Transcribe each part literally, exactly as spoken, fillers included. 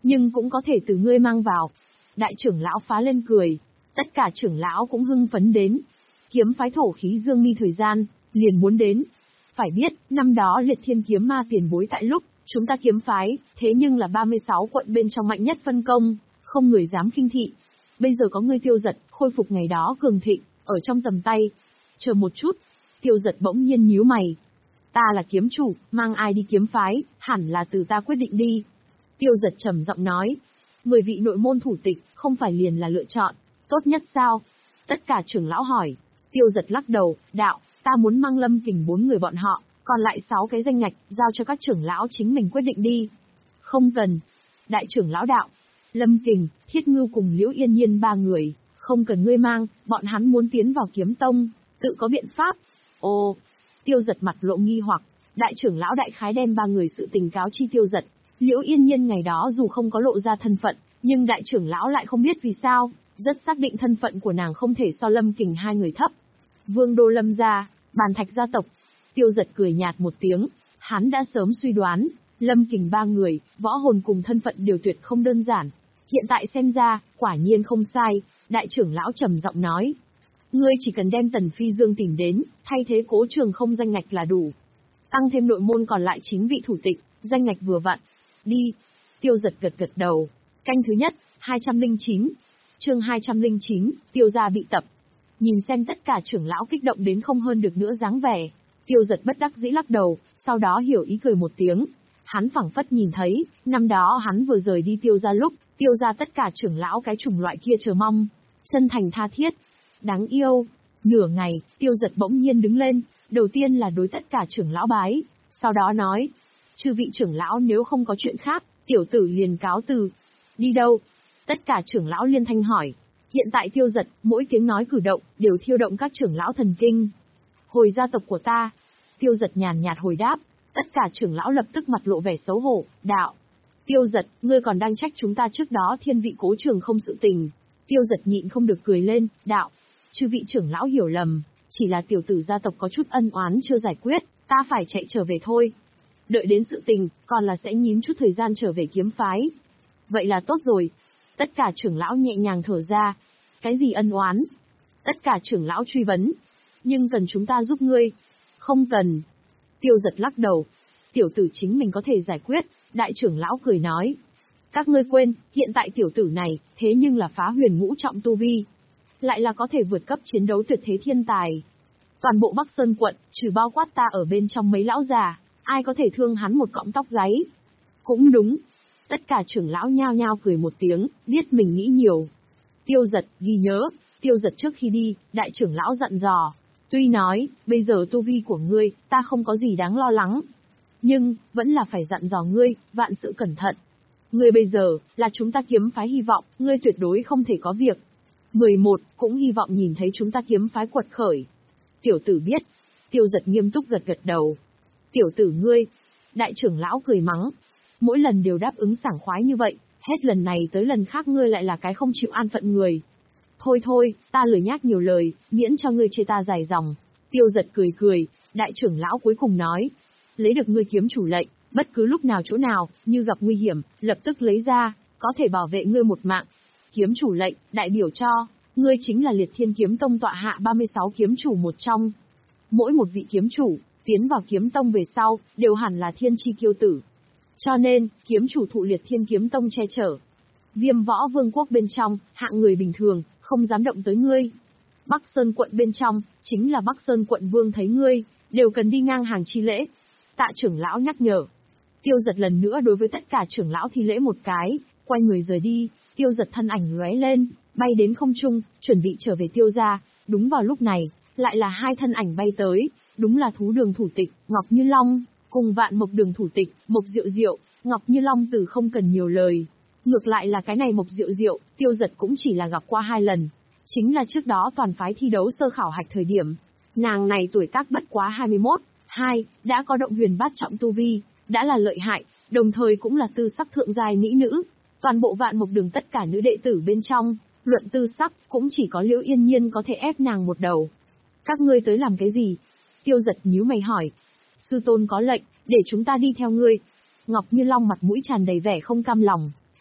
nhưng cũng có thể từ ngươi mang vào. Đại trưởng lão phá lên cười, tất cả trưởng lão cũng hưng phấn đến. Kiếm phái thổ khí dương mi thời gian, liền muốn đến. Phải biết, năm đó liệt thiên kiếm ma tiền bối tại lúc, chúng ta kiếm phái, thế nhưng là ba mươi sáu quận bên trong mạnh nhất phân công, không người dám khinh thị. Bây giờ có ngươi Tiêu Dật, khôi phục ngày đó cường thịnh, ở trong tầm tay. Chờ một chút, Tiêu Dật bỗng nhiên nhíu mày. Ta là kiếm chủ, mang ai đi kiếm phái, hẳn là từ ta quyết định đi. Tiêu Dật trầm giọng nói, mười vị nội môn thủ tịch, không phải liền là lựa chọn, tốt nhất sao? Tất cả trưởng lão hỏi. Tiêu Dật lắc đầu, đạo, ta muốn mang Lâm Kình bốn người bọn họ, còn lại sáu cái danh ngạch, giao cho các trưởng lão chính mình quyết định đi. Không cần. Đại trưởng lão đạo, Lâm Kình, Thiết Ngưu cùng Liễu Yên Nhiên ba người, không cần ngươi mang, bọn hắn muốn tiến vào kiếm tông, tự có biện pháp. Ồ, Tiêu Dật mặt lộ nghi hoặc, đại trưởng lão đại khái đem ba người sự tình cáo chi Tiêu Dật. Liễu Yên Nhiên ngày đó dù không có lộ ra thân phận, nhưng đại trưởng lão lại không biết vì sao, rất xác định thân phận của nàng không thể so Lâm Kình hai người thấp. Vương đô Lâm gia, Bàn Thạch gia tộc. Tiêu Dật cười nhạt một tiếng, hắn đã sớm suy đoán, Lâm Kình ba người, võ hồn cùng thân phận đều tuyệt không đơn giản. Hiện tại xem ra, quả nhiên không sai, đại trưởng lão trầm giọng nói. Ngươi chỉ cần đem Tần Phi Dương tìm đến, thay thế Cố Trường không danh ngạch là đủ. Tăng thêm nội môn còn lại chính vị thủ tịch, danh ngạch vừa vặn. Đi. Tiêu Dật gật gật đầu. Canh thứ nhất, hai trăm lẻ chín. Chương hai trăm lẻ chín, Tiêu gia bị tập. Nhìn xem tất cả trưởng lão kích động đến không hơn được nữa dáng vẻ. Tiêu Dật bất đắc dĩ lắc đầu, sau đó hiểu ý cười một tiếng. Hắn phảng phất nhìn thấy, năm đó hắn vừa rời đi Tiêu gia lúc, Tiêu gia tất cả trưởng lão cái chủng loại kia chờ mong. Chân thành tha thiết. Đáng yêu. Nửa ngày, Tiêu Dật bỗng nhiên đứng lên, đầu tiên là đối tất cả trưởng lão bái, sau đó nói. Chư vị trưởng lão nếu không có chuyện khác, tiểu tử liền cáo từ. Đi đâu? Tất cả trưởng lão liên thanh hỏi. Hiện tại Tiêu Dật, mỗi tiếng nói cử động, đều thiêu động các trưởng lão thần kinh. Hồi gia tộc của ta. Tiêu Dật nhàn nhạt hồi đáp, tất cả trưởng lão lập tức mặt lộ vẻ xấu hổ, đạo. Tiêu Dật, ngươi còn đang trách chúng ta trước đó thiên vị Cố Trường không sự tình. Tiêu Dật nhịn không được cười lên, đạo. Chư vị trưởng lão hiểu lầm, chỉ là tiểu tử gia tộc có chút ân oán chưa giải quyết, ta phải chạy trở về thôi. Đợi đến sự tình, còn là sẽ nhím chút thời gian trở về kiếm phái. Vậy là tốt rồi. Tất cả trưởng lão nhẹ nhàng thở ra. Cái gì ân oán? Tất cả trưởng lão truy vấn. Nhưng cần chúng ta giúp ngươi? Không cần. Tiêu Dật lắc đầu. Tiểu tử chính mình có thể giải quyết, đại trưởng lão cười nói. Các ngươi quên, hiện tại tiểu tử này, thế nhưng là phá huyền ngũ trọng tu vi. Lại là có thể vượt cấp chiến đấu tuyệt thế thiên tài. Toàn bộ Bắc Sơn quận, trừ bao quát ta ở bên trong mấy lão già, ai có thể thương hắn một cọng tóc gáy? Cũng đúng. Tất cả trưởng lão nhao nhao cười một tiếng, biết mình nghĩ nhiều. Tiêu Dật, ghi nhớ, Tiêu Dật trước khi đi, đại trưởng lão dặn dò. Tuy nói, bây giờ tu vi của ngươi, ta không có gì đáng lo lắng. Nhưng, vẫn là phải dặn dò ngươi, vạn sự cẩn thận. Ngươi bây giờ, là chúng ta kiếm phái hy vọng, ngươi tuyệt đối không thể có việc. mười một, cũng hy vọng nhìn thấy chúng ta kiếm phái quật khởi. Tiểu tử biết. Tiêu Dật nghiêm túc gật gật đầu. Tiểu tử ngươi. Đại trưởng lão cười mắng. Mỗi lần đều đáp ứng sảng khoái như vậy, hết lần này tới lần khác ngươi lại là cái không chịu an phận người. Thôi thôi, ta lười nhác nhiều lời, miễn cho ngươi chê ta dài dòng. Tiêu Dật cười cười, đại trưởng lão cuối cùng nói. Lấy được ngươi kiếm chủ lệnh, bất cứ lúc nào chỗ nào, như gặp nguy hiểm, lập tức lấy ra, có thể bảo vệ ngươi một mạng. Kiếm chủ lệnh, đại biểu cho, ngươi chính là Liệt Thiên Kiếm Tông tọa hạ ba mươi sáu kiếm chủ một trong. Mỗi một vị kiếm chủ, tiến vào kiếm tông về sau, đều hẳn là thiên chi kiêu tử. Cho nên, kiếm chủ thụ Liệt Thiên Kiếm Tông che chở. Viêm võ vương quốc bên trong, hạng người bình thường, không dám động tới ngươi. Bắc Sơn quận bên trong, chính là Bắc Sơn quận vương thấy ngươi, đều cần đi ngang hàng chi lễ. Tạ trưởng lão nhắc nhở. Tiêu Dật lần nữa đối với tất cả trưởng lão thi lễ một cái, quay người rời đi. Tiêu Dật thân ảnh lóe lên, bay đến không trung, chuẩn bị trở về Tiêu gia. Đúng vào lúc này, lại là hai thân ảnh bay tới, đúng là Thú Đường thủ tịch Ngọc Như Long, cùng Vạn Mộc Đường thủ tịch Mộc Diệu Diệu. Ngọc Như Long từ không cần nhiều lời, ngược lại là cái này Mộc Diệu Diệu, Tiêu Dật cũng chỉ là gặp qua hai lần, chính là trước đó toàn phái thi đấu sơ khảo hạch thời điểm. Nàng này tuổi tác bất quá hai mươi mốt, hai, đã có động huyền bát trọng tu vi, đã là lợi hại, đồng thời cũng là tư sắc thượng giai mỹ nữ. Toàn bộ Vạn Mộc Đường tất cả nữ đệ tử bên trong, luận tư sắc, cũng chỉ có Liễu Yên Nhiên có thể ép nàng một đầu. Các ngươi tới làm cái gì? Tiêu Dật nhíu mày hỏi. Sư tôn có lệnh, để chúng ta đi theo ngươi. Ngọc Như Long mặt mũi tràn đầy vẻ không cam lòng.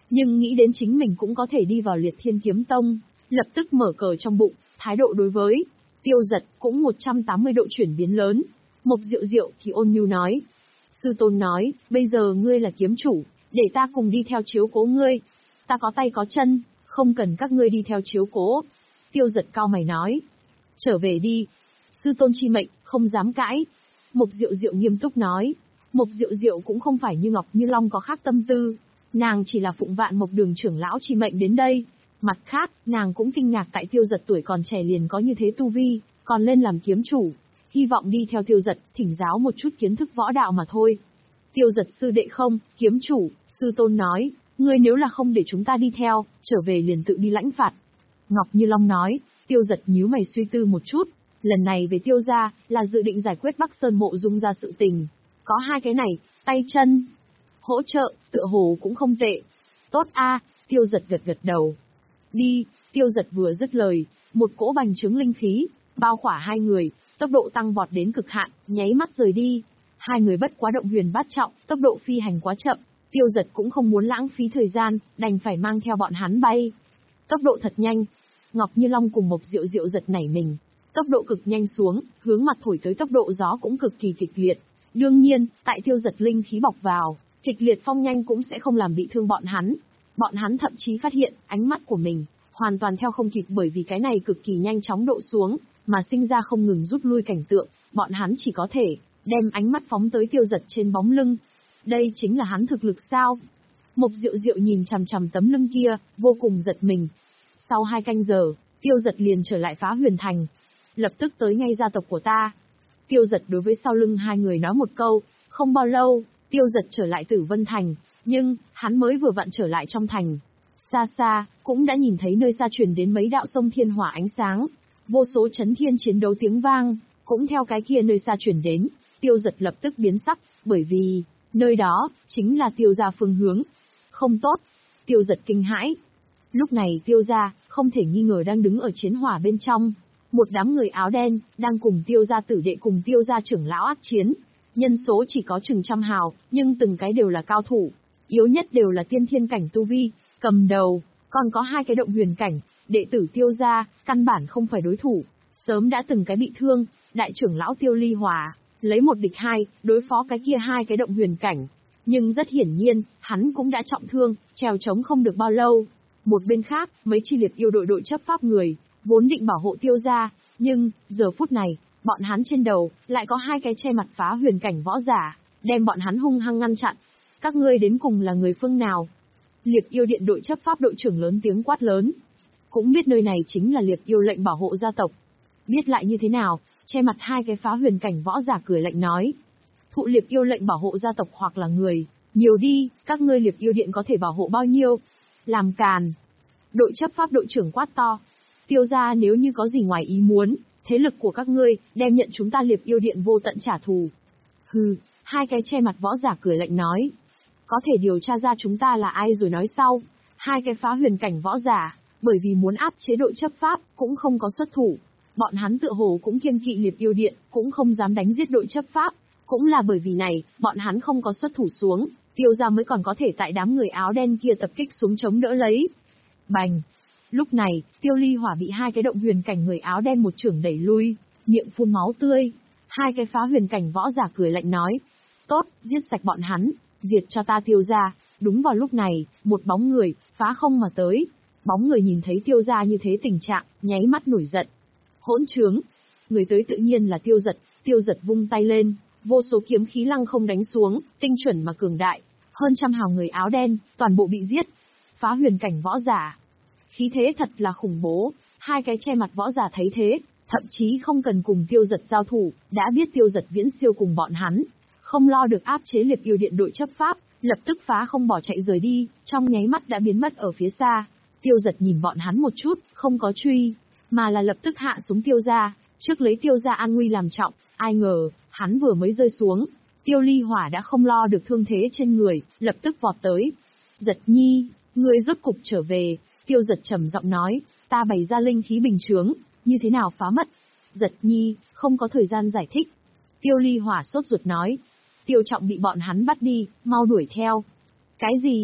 nhưng nghĩ đến chính mình cũng có thể đi vào Liệt Thiên Kiếm Tông, lập tức mở cờ trong bụng, thái độ đối với Tiêu Dật cũng một trăm tám mươi độ chuyển biến lớn. Mộc Diệu Diệu thì ôn nhu nói. Sư tôn nói, bây giờ ngươi là kiếm chủ, để ta cùng đi theo chiếu cố ngươi. Ta có tay có chân, không cần các ngươi đi theo chiếu cố. Tiêu Dật cao mày nói. Trở về đi. Sư tôn chi mệnh, không dám cãi. Mộc Diệu Diệu nghiêm túc nói. Mộc Diệu Diệu cũng không phải như Ngọc Như Long có khác tâm tư. Nàng chỉ là phụng Vạn Mộc Đường trưởng lão chi mệnh đến đây. Mặt khác, nàng cũng kinh ngạc tại Tiêu Dật tuổi còn trẻ liền có như thế tu vi, còn lên làm kiếm chủ. Hy vọng đi theo Tiêu Dật, thỉnh giáo một chút kiến thức võ đạo mà thôi. Tiêu Dật sư đệ không, kiếm chủ, sư tôn nói, ngươi nếu là không để chúng ta đi theo, trở về liền tự đi lãnh phạt. Ngọc Như Long nói. Tiêu Dật nhíu mày suy tư một chút, lần này về Tiêu gia là dự định giải quyết Bắc Sơn Mộ Dung gia sự tình. Có hai cái này, tay chân, hỗ trợ, tựa hồ cũng không tệ. Tốt a, Tiêu Dật gật gật đầu. Đi, Tiêu Dật vừa dứt lời, một cỗ bành trướng linh khí, bao khỏa hai người, tốc độ tăng vọt đến cực hạn, nháy mắt rời đi. Hai người bất quá động huyền bát trọng, tốc độ phi hành quá chậm, Tiêu Dật cũng không muốn lãng phí thời gian, đành phải mang theo bọn hắn bay. Tốc độ thật nhanh. Ngọc Như Long cùng Mộc Diệu Diệu giật nảy mình, tốc độ cực nhanh xuống, hướng mặt thổi tới tốc độ gió cũng cực kỳ kịch liệt. Đương nhiên, tại Tiêu Dật linh khí bọc vào, kịch liệt phong nhanh cũng sẽ không làm bị thương bọn hắn. Bọn hắn thậm chí phát hiện, ánh mắt của mình hoàn toàn theo không kịp bởi vì cái này cực kỳ nhanh chóng độ xuống, mà sinh ra không ngừng rút lui cảnh tượng, bọn hắn chỉ có thể đem ánh mắt phóng tới Tiêu Dật trên bóng lưng. Đây chính là hắn thực lực sao? Mộc Diệu Diệu nhìn chằm chằm tấm lưng kia, vô cùng giật mình. Sau hai canh giờ, Tiêu Dật liền trở lại Phá Huyền Thành. Lập tức tới ngay gia tộc của ta. Tiêu Dật đối với sau lưng hai người nói một câu, không bao lâu, Tiêu Dật trở lại Tử Vân Thành, nhưng, hắn mới vừa vặn trở lại trong thành. Xa xa, cũng đã nhìn thấy nơi xa truyền đến mấy đạo sông thiên hỏa ánh sáng, vô số chấn thiên chiến đấu tiếng vang, cũng theo cái kia nơi xa truyền đến, Tiêu Dật lập tức biến sắc, bởi vì, nơi đó, chính là Tiêu gia phương hướng. Không tốt, Tiêu Dật kinh hãi. Lúc này Tiêu gia, không thể nghi ngờ đang đứng ở chiến hỏa bên trong. Một đám người áo đen, đang cùng Tiêu gia tử đệ cùng Tiêu gia trưởng lão ác chiến. Nhân số chỉ có chừng trăm hào, nhưng từng cái đều là cao thủ. Yếu nhất đều là tiên thiên cảnh tu vi, cầm đầu, còn có hai cái động huyền cảnh, đệ tử Tiêu gia, căn bản không phải đối thủ. Sớm đã từng cái bị thương, đại trưởng lão Tiêu Ly Hòa, lấy một địch hai, đối phó cái kia hai cái động huyền cảnh. Nhưng rất hiển nhiên, hắn cũng đã trọng thương, trèo trống không được bao lâu. Một bên khác, mấy chi liệt yêu đội đội chấp pháp người, vốn định bảo hộ Tiêu gia, nhưng, giờ phút này, bọn hắn trên đầu, lại có hai cái che mặt phá huyền cảnh võ giả, đem bọn hắn hung hăng ngăn chặn. Các ngươi đến cùng là người phương nào? Liệt yêu điện đội chấp pháp đội trưởng lớn tiếng quát lớn. Cũng biết nơi này chính là liệt yêu lệnh bảo hộ gia tộc. Biết lại như thế nào, che mặt hai cái phá huyền cảnh võ giả cười lạnh nói. Thụ liệt yêu lệnh bảo hộ gia tộc hoặc là người, nhiều đi, các ngươi liệt yêu điện có thể bảo hộ bao nhiêu? Làm càn. Đội chấp pháp đội trưởng quát to. Tiêu gia nếu như có gì ngoài ý muốn, thế lực của các ngươi, đem nhận chúng ta liệt yêu điện vô tận trả thù. Hừ, hai cái che mặt võ giả cười lạnh nói. Có thể điều tra ra chúng ta là ai rồi nói sau. Hai cái phá huyền cảnh võ giả, bởi vì muốn áp chế đội chấp pháp, cũng không có xuất thủ. Bọn hắn tựa hồ cũng kiêng kỵ liệt yêu điện, cũng không dám đánh giết đội chấp pháp. Cũng là bởi vì này, bọn hắn không có xuất thủ xuống, Tiêu gia mới còn có thể tại đám người áo đen kia tập kích xuống chống đỡ lấy. Bành! Lúc này, Tiêu Ly Hỏa bị hai cái động huyền cảnh người áo đen một chưởng đẩy lui, miệng phun máu tươi. Hai cái phá huyền cảnh võ giả cười lạnh nói. Tốt, giết sạch bọn hắn, diệt cho ta Tiêu gia. Đúng vào lúc này, một bóng người, phá không mà tới. Bóng người nhìn thấy Tiêu gia như thế tình trạng, nháy mắt nổi giận. Hỗn trướng! Người tới tự nhiên là Tiêu Dật, Tiêu Dật vung tay lên, vô số kiếm khí lăng không đánh xuống, tinh chuẩn mà cường đại. Hơn trăm hào người áo đen, toàn bộ bị giết. Phá huyền cảnh võ giả. Khí thế thật là khủng bố, hai cái che mặt võ giả thấy thế, thậm chí không cần cùng Tiêu Dật giao thủ, đã biết Tiêu Dật viễn siêu cùng bọn hắn. Không lo được áp chế liệt yêu điện đội chấp pháp, lập tức phá không bỏ chạy rời đi, trong nháy mắt đã biến mất ở phía xa. Tiêu Dật nhìn bọn hắn một chút, không có truy, mà là lập tức hạ xuống Tiêu gia, trước lấy Tiêu gia an nguy làm trọng. Ai ngờ, hắn vừa mới rơi xuống, Tiêu Ly Hỏa đã không lo được thương thế trên người, lập tức vọt tới. Dật nhi, ngươi rốt cục trở về. Tiêu Dật trầm giọng nói, ta bày ra linh khí bình chướng, như thế nào phá mất? Dật nhi, không có thời gian giải thích. Tiêu Ly Hỏa sốt ruột nói, Tiêu Trọng bị bọn hắn bắt đi, mau đuổi theo. Cái gì?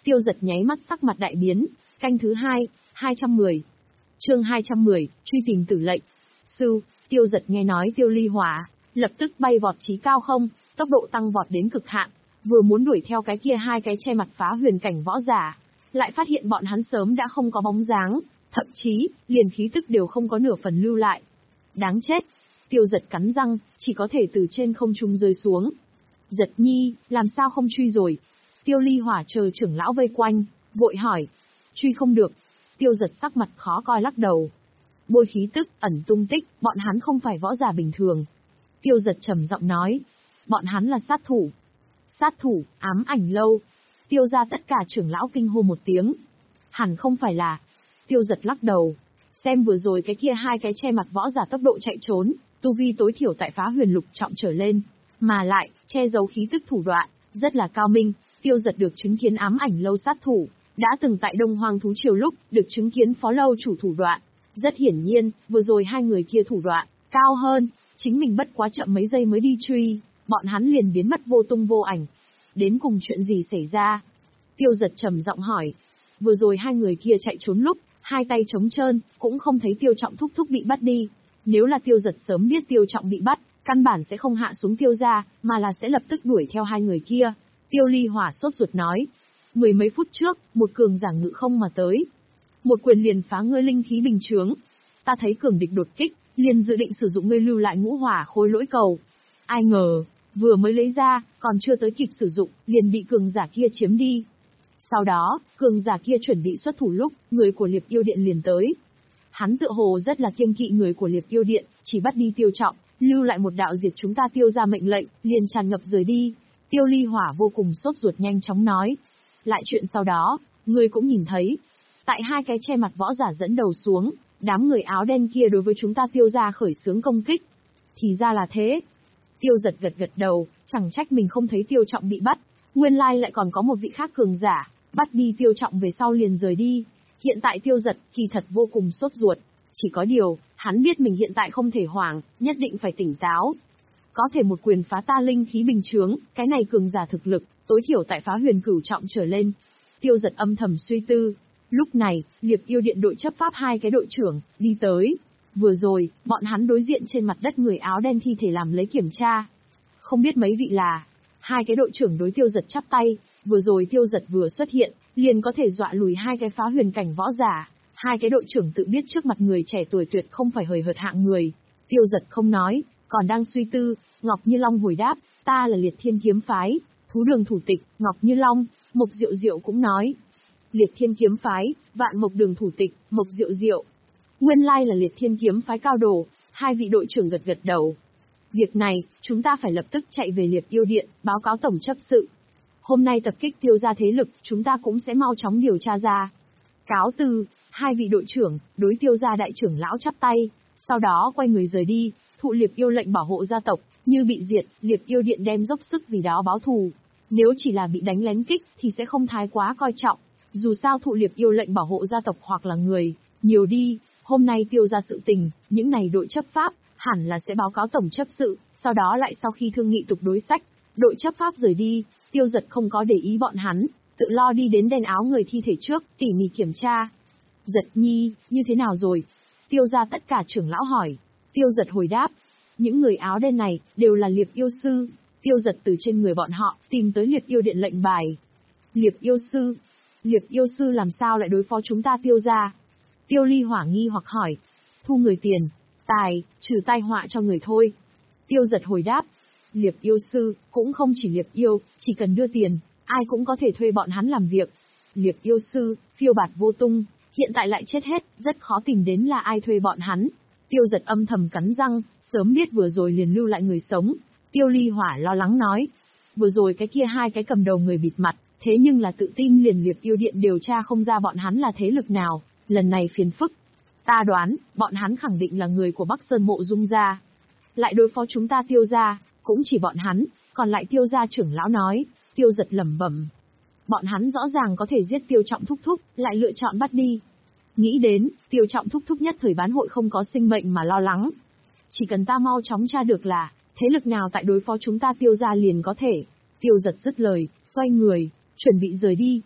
Tiêu Giật nháy mắt sắc mặt đại biến, canh thứ hai, hai trăm mười. Chương hai trăm mười, truy tìm tử lệnh. Sư, Tiêu Giật nghe nói Tiêu Ly Hỏa, lập tức bay vọt chí cao không, tốc độ tăng vọt đến cực hạn, vừa muốn đuổi theo cái kia hai cái che mặt phá huyền cảnh võ giả, lại phát hiện bọn hắn sớm đã không có bóng dáng, thậm chí, liền khí tức đều không có nửa phần lưu lại. Đáng chết! Tiêu Giật cắn răng, chỉ có thể từ trên không trung rơi xuống. Giật nhi, làm sao không truy rồi? Tiêu Ly Hỏa chờ trưởng lão vây quanh, vội hỏi. Truy không được. Tiêu Giật sắc mặt khó coi lắc đầu. Bôi khí tức, ẩn tung tích, bọn hắn không phải võ giả bình thường. Tiêu Giật trầm giọng nói. Bọn hắn là sát thủ. Sát thủ, ám ảnh lâu. Tiêu ra tất cả trưởng lão kinh hô một tiếng. Hẳn không phải là. Tiêu Giật lắc đầu. Xem vừa rồi cái kia hai cái che mặt võ giả tốc độ chạy trốn, tu vi tối thiểu tại phá huyền lục trọng trở lên. Mà lại, che giấu khí tức thủ đoạn, rất là cao minh. Tiêu Giật được chứng kiến ám ảnh lâu sát thủ, đã từng tại Đông Hoang Thú Triều lúc, được chứng kiến phó lâu chủ thủ đoạn. Rất hiển nhiên, vừa rồi hai người kia thủ đoạn, cao hơn, chính mình bất quá chậm mấy giây mới đi truy, bọn hắn liền biến mất vô tung vô ảnh. Đến cùng chuyện gì xảy ra? Tiêu Giật trầm giọng hỏi. Vừa rồi hai người kia chạy trốn lúc, hai tay trống trơn, cũng không thấy Tiêu Trọng thúc thúc bị bắt đi. Nếu là Tiêu Giật sớm biết Tiêu Trọng bị bắt, căn bản sẽ không hạ xuống Tiêu gia, mà là sẽ lập tức đuổi theo hai người kia. Tiêu Ly Hỏa sốt ruột nói. Mười mấy phút trước, một cường giả ngự không mà tới. Một quyền liền phá ngươi linh khí bình chướng. Ta thấy cường địch đột kích, liền dự định sử dụng ngươi lưu lại ngũ hỏa khối lỗi cầu. Ai ngờ, vừa mới lấy ra, còn chưa tới kịp sử dụng, liền bị cường giả kia chiếm đi. Sau đó, cường giả kia chuẩn bị xuất thủ lúc, người của Liệp Yêu Điện liền tới. Hắn tựa hồ rất là kiêng kỵ người của Liệp Yêu Điện, chỉ bắt đi Tiêu Trọng, lưu lại một đạo diệt chúng ta Tiêu ra mệnh lệnh, liền tràn ngập rời đi. Tiêu Ly Hỏa vô cùng sốt ruột nhanh chóng nói. Lại chuyện sau đó, người cũng nhìn thấy. Tại hai cái che mặt võ giả dẫn đầu xuống, đám người áo đen kia đối với chúng ta Tiêu ra khởi xướng công kích. Thì ra là thế. Tiêu Giật gật gật đầu, chẳng trách mình không thấy Tiêu Trọng bị bắt. Nguyên lai lại còn có một vị khác cường giả, bắt đi Tiêu Trọng về sau liền rời đi. Hiện tại Tiêu Giật kỳ thật vô cùng sốt ruột. Chỉ có điều, hắn biết mình hiện tại không thể hoảng, nhất định phải tỉnh táo. Có thể một quyền phá ta linh khí bình chướng, cái này cường giả thực lực, tối thiểu tại phá huyền cửu trọng trở lên. Tiêu Giật âm thầm suy tư. Lúc này, Liệp Yêu Điện đội chấp pháp hai cái đội trưởng, đi tới. Vừa rồi, bọn hắn đối diện trên mặt đất người áo đen thi thể làm lấy kiểm tra. Không biết mấy vị là, hai cái đội trưởng đối Tiêu Giật chắp tay, vừa rồi Tiêu Giật vừa xuất hiện, liền có thể dọa lùi hai cái phá huyền cảnh võ giả. Hai cái đội trưởng tự biết trước mặt người trẻ tuổi tuyệt không phải hời hợt hạng người. Tiêu Giật không nói, còn đang suy tư, Ngọc Như Long hồi đáp, ta là Liệt Thiên Kiếm Phái, thú đường thủ tịch, Ngọc Như Long. Mộc Diệu Diệu cũng nói, Liệt Thiên Kiếm Phái, Vạn Mộc Đường thủ tịch, Mộc Diệu Diệu. Nguyên lai là Liệt Thiên Kiếm Phái cao đồ, hai vị đội trưởng gật gật đầu. Việc này, chúng ta phải lập tức chạy về Liệp Yêu Điện, báo cáo tổng chấp sự. Hôm nay tập kích Tiêu gia thế lực, chúng ta cũng sẽ mau chóng điều tra ra. Cáo từ, hai vị đội trưởng, đối Tiêu gia đại trưởng lão chắp tay, sau đó quay người rời đi, thụ Liệp Yêu lệnh bảo hộ gia tộc, như bị diệt, Liệp Yêu Điện đem dốc sức vì đó báo thù. Nếu chỉ là bị đánh lén kích thì sẽ không thái quá coi trọng, dù sao thụ Liệp Yêu lệnh bảo hộ gia tộc hoặc là người, nhiều đi, hôm nay Tiêu gia sự tình, những này đội chấp pháp, hẳn là sẽ báo cáo tổng chấp sự, sau đó lại sau khi thương nghị tục đối sách, đội chấp pháp rời đi, Tiêu Giật không có để ý bọn hắn, tự lo đi đến đèn áo người thi thể trước, tỉ mỉ kiểm tra. Giật nhi, như thế nào rồi? Tiêu gia tất cả trưởng lão hỏi. Tiêu Giật hồi đáp. Những người áo đen này, đều là Liệp Yêu Sư. Tiêu Giật từ trên người bọn họ, tìm tới Liệp Yêu Điện lệnh bài. Liệp Yêu Sư? Liệp Yêu Sư làm sao lại đối phó chúng ta Tiêu gia? Tiêu Ly Hỏa nghi hoặc hỏi. Thu người tiền, tài, trừ tai họa cho người thôi. Tiêu Giật hồi đáp. Liệp Yêu Sư, cũng không chỉ Liệp Yêu, chỉ cần đưa tiền, ai cũng có thể thuê bọn hắn làm việc. Liệp Yêu Sư, phiêu bạt vô tung, hiện tại lại chết hết, rất khó tìm đến là ai thuê bọn hắn. Tiêu Giật âm thầm cắn răng, sớm biết vừa rồi liền lưu lại người sống. Tiêu Ly Hỏa lo lắng nói. Vừa rồi cái kia hai cái cầm đầu người bịt mặt, thế nhưng là tự tin liền Liệp Yêu Điện điều tra không ra bọn hắn là thế lực nào, lần này phiền phức. Ta đoán, bọn hắn khẳng định là người của Bắc Sơn Mộ Dung gia. Lại đối phó chúng ta Tiêu gia, cũng chỉ bọn hắn, còn lại Tiêu gia trưởng lão nói. Tiêu Giật lẩm bẩm. Bọn hắn rõ ràng có thể giết Tiêu Trọng thúc thúc, lại lựa chọn bắt đi. Nghĩ đến, Tiêu Trọng thúc thúc nhất thời bán hội không có sinh mệnh mà lo lắng. Chỉ cần ta mau chóng tra được là, thế lực nào tại đối phó chúng ta Tiêu gia liền có thể. Tiêu Giật dứt lời, xoay người, chuẩn bị rời đi.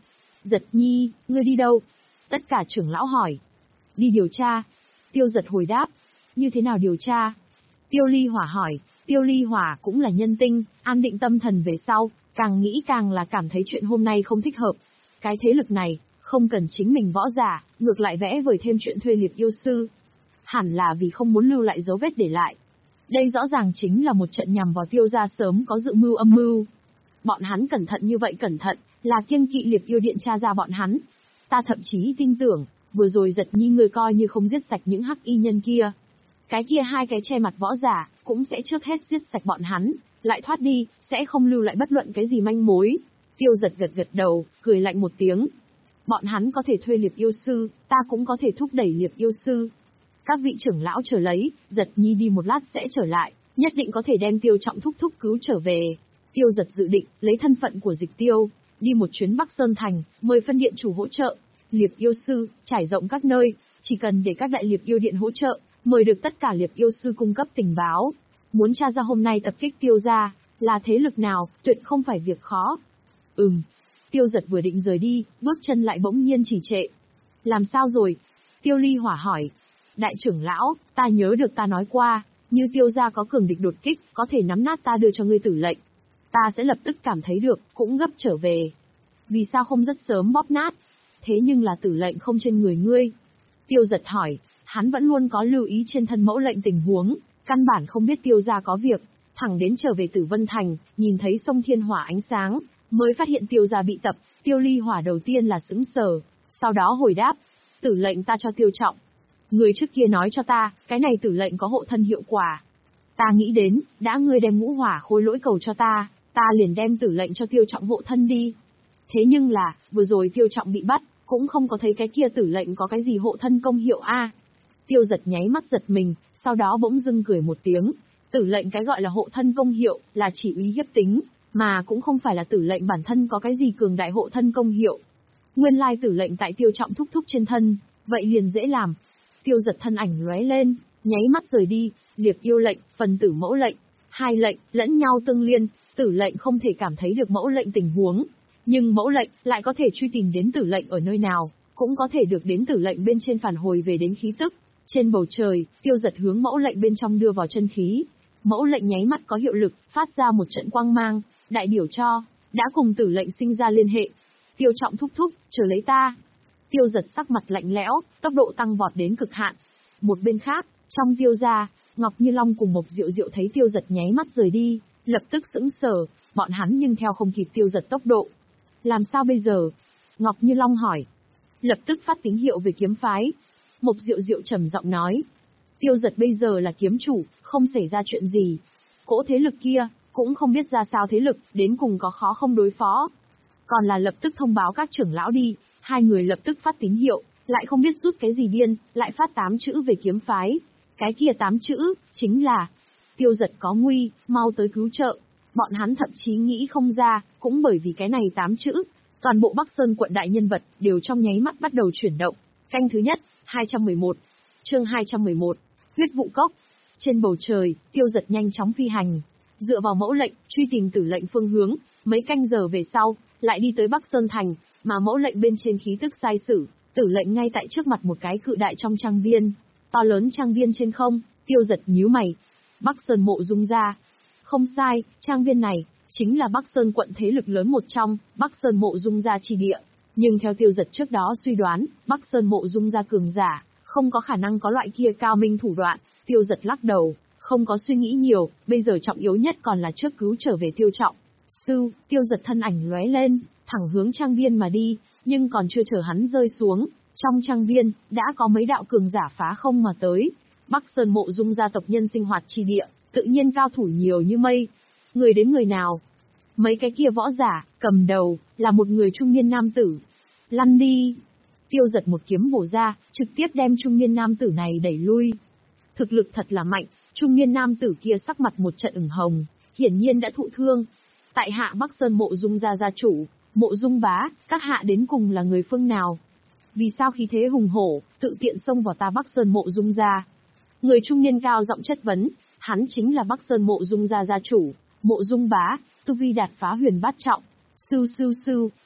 Giật Nhi, ngươi đi đâu? Tất cả trưởng lão hỏi. Đi điều tra. Tiêu Giật hồi đáp. Như thế nào điều tra? Tiêu Ly Hỏa hỏi. Tiêu Ly Hỏa cũng là nhân tinh, an định tâm thần về sau, càng nghĩ càng là cảm thấy chuyện hôm nay không thích hợp. Cái thế lực này, không cần chính mình võ giả, ngược lại vẽ vời thêm chuyện thuê liệp yêu sư. Hẳn là vì không muốn lưu lại dấu vết để lại. Đây rõ ràng chính là một trận nhằm vào Tiêu gia sớm có dự mưu âm mưu. Bọn hắn cẩn thận như vậy cẩn thận, là kiêng kỵ liệp yêu điện tra ra bọn hắn. Ta thậm chí tin tưởng, vừa rồi Giật Nhi người coi như không giết sạch những hắc y nhân kia. Cái kia hai cái che mặt võ giả, cũng sẽ trước hết giết sạch bọn hắn, lại thoát đi, sẽ không lưu lại bất luận cái gì manh mối. Tiêu Giật gật gật đầu, cười lạnh một tiếng. Bọn hắn có thể thuê liệp yêu sư, ta cũng có thể thúc đẩy liệp yêu sư. Các vị trưởng lão chờ lấy, Giật Nhi đi một lát sẽ trở lại, nhất định có thể đem Tiêu Trọng thúc thúc cứu trở về. Tiêu Giật dự định, lấy thân phận của Dịch Tiêu, đi một chuyến Bắc Sơn Thành, mời phân điện chủ hỗ trợ. Liệp yêu sư, trải rộng các nơi, chỉ cần để các đại liệp yêu điện hỗ trợ, mời được tất cả liệp yêu sư cung cấp tình báo. Muốn tra ra hôm nay tập kích Tiêu gia, là thế lực nào, tuyệt không phải việc khó. Ừm. Tiêu Giật vừa định rời đi, bước chân lại bỗng nhiên trì trệ. Làm sao rồi? Tiêu Ly Hỏa hỏi. Đại trưởng lão, ta nhớ được ta nói qua, như Tiêu gia có cường địch đột kích, có thể nắm nát ta đưa cho ngươi tử lệnh. Ta sẽ lập tức cảm thấy được, cũng gấp trở về. Vì sao không rất sớm bóp nát? Thế nhưng là tử lệnh không trên người ngươi. Tiêu Giật hỏi, hắn vẫn luôn có lưu ý trên thân mẫu lệnh tình huống, căn bản không biết Tiêu gia có việc, thẳng đến trở về Tử Vân Thành, nhìn thấy sông Thiên Hỏa ánh sáng, mới phát hiện Tiêu gia bị tập. Tiêu Ly Hỏa đầu tiên là sững sờ, sau đó hồi đáp, tử lệnh ta cho Tiêu Trọng. Người trước kia nói cho ta, cái này tử lệnh có hộ thân hiệu quả. Ta nghĩ đến, đã ngươi đem ngũ hỏa khôi lỗi cầu cho ta, ta liền đem tử lệnh cho Tiêu Trọng hộ thân đi. Thế nhưng là, vừa rồi Tiêu Trọng bị bắt, cũng không có thấy cái kia tử lệnh có cái gì hộ thân công hiệu a. Tiêu Giật nháy mắt giật mình, sau đó bỗng dưng cười một tiếng. Tử lệnh cái gọi là hộ thân công hiệu, là chỉ uy hiếp tính, mà cũng không phải là tử lệnh bản thân có cái gì cường đại hộ thân công hiệu. Nguyên lai tử lệnh tại Tiêu Trọng thúc thúc trên thân, vậy liền dễ làm. Tiêu Giật thân ảnh lóe lên, nháy mắt rời đi. Liệp yêu lệnh, phần tử mẫu lệnh, hai lệnh lẫn nhau tương liên, tử lệnh không thể cảm thấy được mẫu lệnh tình huống, nhưng mẫu lệnh lại có thể truy tìm đến tử lệnh ở nơi nào, cũng có thể được đến tử lệnh bên trên phản hồi về đến khí tức. Trên bầu trời, Tiêu Giật hướng mẫu lệnh bên trong đưa vào chân khí. Mẫu lệnh nháy mắt có hiệu lực, phát ra một trận quang mang, đại biểu cho đã cùng tử lệnh sinh ra liên hệ. Tiêu Trọng thúc thúc, chờ lấy ta. Tiêu Giật sắc mặt lạnh lẽo, tốc độ tăng vọt đến cực hạn. Một bên khác, trong Tiêu gia, Ngọc Như Long cùng Mộc Diệu Diệu thấy Tiêu Giật nháy mắt rời đi, lập tức sững sờ, bọn hắn nhưng theo không kịp Tiêu Giật tốc độ. Làm sao bây giờ? Ngọc Như Long hỏi. Lập tức phát tín hiệu về kiếm phái. Mộc Diệu Diệu trầm giọng nói. Tiêu Giật bây giờ là kiếm chủ, không xảy ra chuyện gì. Cỗ thế lực kia, cũng không biết ra sao thế lực, đến cùng có khó không đối phó. Còn là lập tức thông báo các trưởng lão đi. Hai người lập tức phát tín hiệu, lại không biết rút cái gì điên, lại phát tám chữ về kiếm phái. Cái kia tám chữ, chính là Tiêu Giật có nguy, mau tới cứu trợ. Bọn hắn thậm chí nghĩ không ra, cũng bởi vì cái này tám chữ, toàn bộ Bắc Sơn quận đại nhân vật đều trong nháy mắt bắt đầu chuyển động. Canh thứ nhất, hai trăm mười một. Chương hai trăm mười một. Huyết vụ cốc. Trên bầu trời, Tiêu Giật nhanh chóng phi hành, dựa vào mẫu lệnh, truy tìm tử lệnh phương hướng, mấy canh giờ về sau, lại đi tới Bắc Sơn Thành, mà mẫu lệnh bên trên khí tức sai sử, tử lệnh ngay tại trước mặt một cái cự đại trong trang viên. To lớn trang viên trên không, Tiêu Giật nhíu mày. Bắc Sơn Mộ Dung gia. Không sai, trang viên này chính là Bắc Sơn quận thế lực lớn một trong, Bắc Sơn Mộ Dung gia chi địa. Nhưng theo Tiêu Giật trước đó suy đoán, Bắc Sơn Mộ Dung gia cường giả, không có khả năng có loại kia cao minh thủ đoạn. Tiêu Giật lắc đầu, không có suy nghĩ nhiều, bây giờ trọng yếu nhất còn là trước cứu trở về Tiêu Trọng. Sư, Tiêu Giật thân ảnh lóe lên, thẳng hướng trang viên mà đi, nhưng còn chưa chờ hắn rơi xuống, trong trang viên đã có mấy đạo cường giả phá không mà tới. Bắc Sơn Mộ Dung gia tộc nhân sinh hoạt chi địa, tự nhiên cao thủ nhiều như mây. Người đến người nào? Mấy cái kia võ giả, cầm đầu, là một người trung niên nam tử. Lăn đi! Tiêu Giật một kiếm bổ ra, trực tiếp đem trung niên nam tử này đẩy lui. Thực lực thật là mạnh, trung niên nam tử kia sắc mặt một trận ửng hồng, hiển nhiên đã thụ thương. Tại hạ Bắc Sơn Mộ Dung gia gia chủ, Mộ Dung bá, các hạ đến cùng là người phương nào? Vì sao khí thế hùng hổ, tự tiện xông vào ta Bắc Sơn Mộ Dung gia? Người trung niên cao giọng chất vấn, hắn chính là Bắc Sơn Mộ Dung gia gia chủ, Mộ Dung bá, tu vi đạt phá huyền bát trọng. Sưu sưu sưu,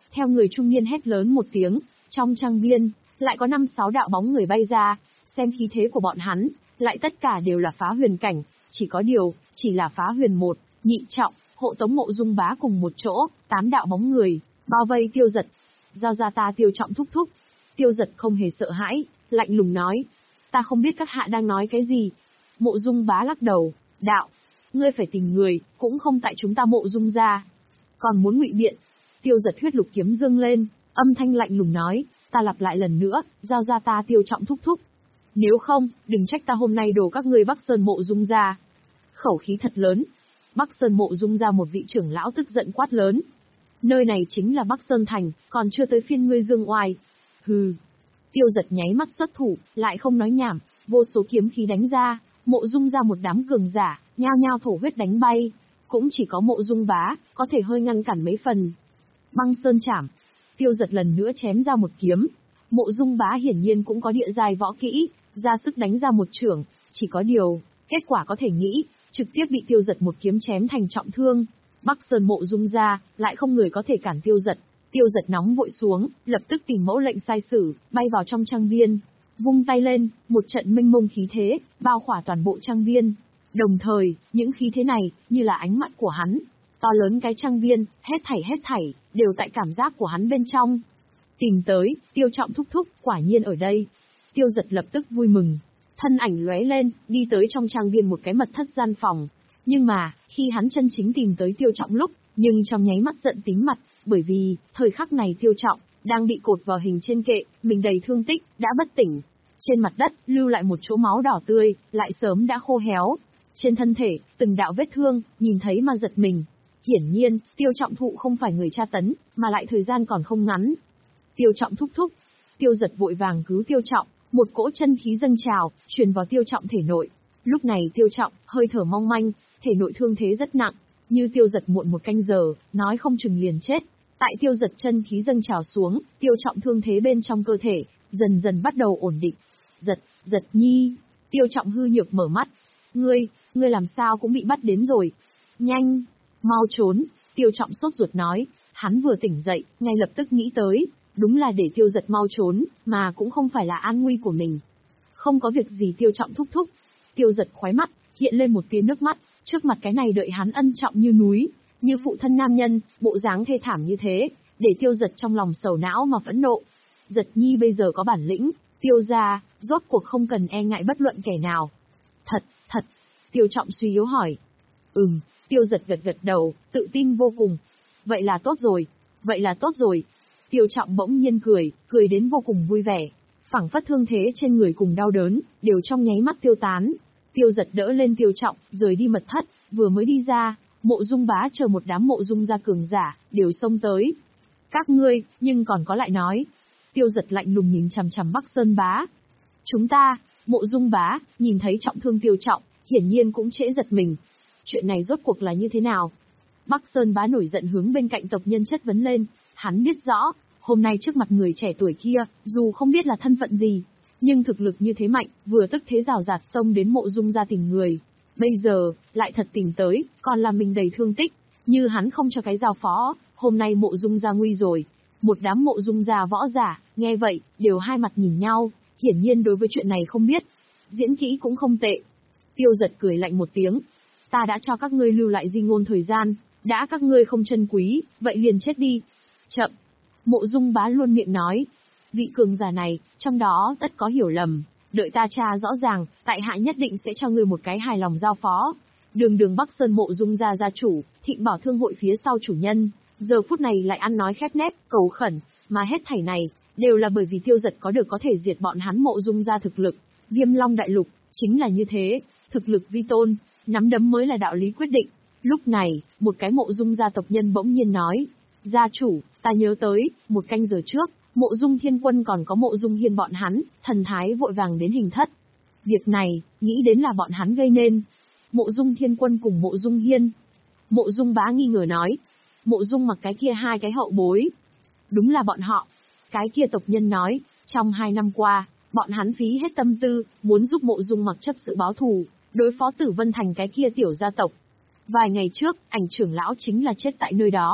Theo người trung niên hét lớn một tiếng, trong trang viên, lại có năm sáu đạo bóng người bay ra, xem khí thế của bọn hắn, lại tất cả đều là phá huyền cảnh, chỉ có điều, chỉ là phá huyền một, nhị trọng, hộ tống Mộ Dung Bá cùng một chỗ, tám đạo bóng người, bao vây Tiêu Dật. Giao ra ta Tiêu Trọng thúc thúc. Tiêu Dật không hề sợ hãi, lạnh lùng nói. Ta không biết các hạ đang nói cái gì. Mộ Dung Bá lắc đầu, đạo. Ngươi phải tìm người, cũng không tại chúng ta Mộ Dung gia. Còn muốn ngụy biện. Tiêu Dật huyết lục kiếm dương lên, âm thanh lạnh lùng nói, ta lặp lại lần nữa, giao ra ta Tiêu Trọng thúc thúc. Nếu không, đừng trách ta hôm nay đổ các ngươi Bắc Sơn Mộ Dung gia. Khẩu khí thật lớn. Bắc Sơn Mộ Dung gia một vị trưởng lão tức giận quát lớn. Nơi này chính là Bắc Sơn Thành, còn chưa tới phiên ngươi dương oai. Hừ. Tiêu Dật nháy mắt xuất thủ, lại không nói nhảm, vô số kiếm khí đánh ra, Mộ Dung ra một đám cường giả, nhao nhao thổ huyết đánh bay. Cũng chỉ có Mộ Dung Bá, có thể hơi ngăn cản mấy phần. Băng Sơn Chảm. Tiêu Dật lần nữa chém ra một kiếm. Mộ Dung Bá hiển nhiên cũng có địa giai võ kỹ, ra sức đánh ra một chưởng, chỉ có điều, kết quả có thể nghĩ, trực tiếp bị Tiêu Dật một kiếm chém thành trọng thương. Bắc Sơn Mộ Dung ra, lại không người có thể cản Tiêu Dật. Tiêu Dật nóng vội xuống, lập tức tìm mẫu lệnh sai sử, bay vào trong trang viên. Vung tay lên, một trận mênh mông khí thế, bao khỏa toàn bộ trang viên. Đồng thời, những khí thế này, như là ánh mắt của hắn. To lớn cái trang viên, hết thảy hết thảy, đều tại cảm giác của hắn bên trong. Tìm tới, Tiêu Trọng thúc thúc, quả nhiên ở đây. Tiêu Dật lập tức vui mừng. Thân ảnh lóe lên, đi tới trong trang viên một cái mật thất gian phòng. Nhưng mà, khi hắn chân chính tìm tới Tiêu Trọng lúc, nhưng trong nháy mắt giận tím mặt, bởi vì, thời khắc này Tiêu Trọng, đang bị cột vào hình trên kệ, mình đầy thương tích, đã bất tỉnh. Trên mặt đất, lưu lại một chỗ máu đỏ tươi, lại sớm đã khô héo. Trên thân thể, từng đạo vết thương, nhìn thấy mà giật mình. Hiển nhiên, Tiêu Trọng thụ không phải người tra tấn, mà lại thời gian còn không ngắn. Tiêu Trọng thúc thúc. Tiêu Dật vội vàng cứu Tiêu Trọng, một cỗ chân khí dâng trào, truyền vào Tiêu Trọng thể nội. Lúc này Tiêu Trọng, hơi thở mong manh, thể nội thương thế rất nặng, như Tiêu Dật muộn một canh giờ, nói không chừng liền chết. Tại Tiêu Dật chân khí dâng trào xuống, Tiêu Trọng thương thế bên trong cơ thể, dần dần bắt đầu ổn định. Giật, Giật nhi. Tiêu Trọng hư nhược mở mắt. Ngươi, ngươi làm sao cũng bị bắt đến rồi. Nhanh, mau trốn. Tiêu Trọng sốt ruột nói, hắn vừa tỉnh dậy, ngay lập tức nghĩ tới, đúng là để Tiêu Dật mau trốn, mà cũng không phải là an nguy của mình. Không có việc gì Tiêu Trọng thúc thúc. Tiêu Dật khóe mắt, hiện lên một tia nước mắt, trước mặt cái này đợi hắn ân trọng như núi, như phụ thân nam nhân, bộ dáng thê thảm như thế, để Tiêu Dật trong lòng sầu não mà phẫn nộ. Dật nhi bây giờ có bản lĩnh, Tiêu gia, rốt cuộc không cần e ngại bất luận kẻ nào. Thật, thật. Tiêu Trọng suy yếu hỏi. Ừm, Tiêu Dật gật gật đầu, tự tin vô cùng. Vậy là tốt rồi, vậy là tốt rồi. Tiêu Trọng bỗng nhiên cười, cười đến vô cùng vui vẻ. Phảng phất thương thế trên người cùng đau đớn, đều trong nháy mắt tiêu tán. Tiêu Dật đỡ lên Tiêu Trọng, rời đi mật thất, vừa mới đi ra, Mộ Dung Bá chờ một đám Mộ Dung gia cường giả, đều xông tới. Các ngươi, nhưng còn có lại nói. Tiêu Dật lạnh lùng nhìn chằm chằm Bắc Sơn Bá. Chúng ta, Mộ Dung Bá, nhìn thấy trọng thương Tiêu Trọng, hiển nhiên cũng trễ giật mình. Chuyện này rốt cuộc là như thế nào? Bắc Sơn Bá nổi giận hướng bên cạnh tộc nhân chất vấn lên, hắn biết rõ, hôm nay trước mặt người trẻ tuổi kia, dù không biết là thân phận gì, nhưng thực lực như thế mạnh, vừa tức thế rào rạt xông đến Mộ Dung gia tìm người. Bây giờ, lại thật tìm tới, còn là mình đầy thương tích, như hắn không cho cái giao phó, hôm nay Mộ Dung gia nguy rồi. Một đám Mộ Dung gia võ giả, nghe vậy, đều hai mặt nhìn nhau, hiển nhiên đối với chuyện này không biết. Diễn kỹ cũng không tệ. Tiêu Dật cười lạnh một tiếng. Ta đã cho các ngươi lưu lại di ngôn thời gian, đã các ngươi không trân quý, vậy liền chết đi. Chậm. Mộ Dung Bá luôn miệng nói. Vị cường giả này, trong đó tất có hiểu lầm. Đợi ta tra rõ ràng, tại hạ nhất định sẽ cho ngươi một cái hài lòng giao phó. Đường đường Bắc Sơn Mộ Dung gia gia chủ, Thịnh Bảo Thương hội phía sau chủ nhân, giờ phút này lại ăn nói khép nép, cầu khẩn, mà hết thảy này, đều là bởi vì Tiêu Dật có được có thể diệt bọn hắn Mộ Dung gia thực lực. Viêm Long Đại Lục, chính là như thế, thực lực vi tôn, nắm đấm mới là đạo lý quyết định. Lúc này, một cái Mộ Dung gia tộc nhân bỗng nhiên nói, gia chủ, ta nhớ tới, một canh giờ trước, Mộ Dung Thiên Quân còn có Mộ Dung Hiên bọn hắn, thần thái vội vàng đến hình thất. Việc này, nghĩ đến là bọn hắn gây nên. Mộ Dung Thiên Quân cùng Mộ Dung Hiên. Mộ Dung Bá nghi ngờ nói, Mộ Dung mặc cái kia hai cái hậu bối. Đúng là bọn họ. Cái kia tộc nhân nói, trong hai năm qua, bọn hắn phí hết tâm tư, muốn giúp Mộ Dung mặc chấp sự báo thù, đối phó Tử Vân Thành cái kia tiểu gia tộc. Vài ngày trước, ảnh trưởng lão chính là chết tại nơi đó.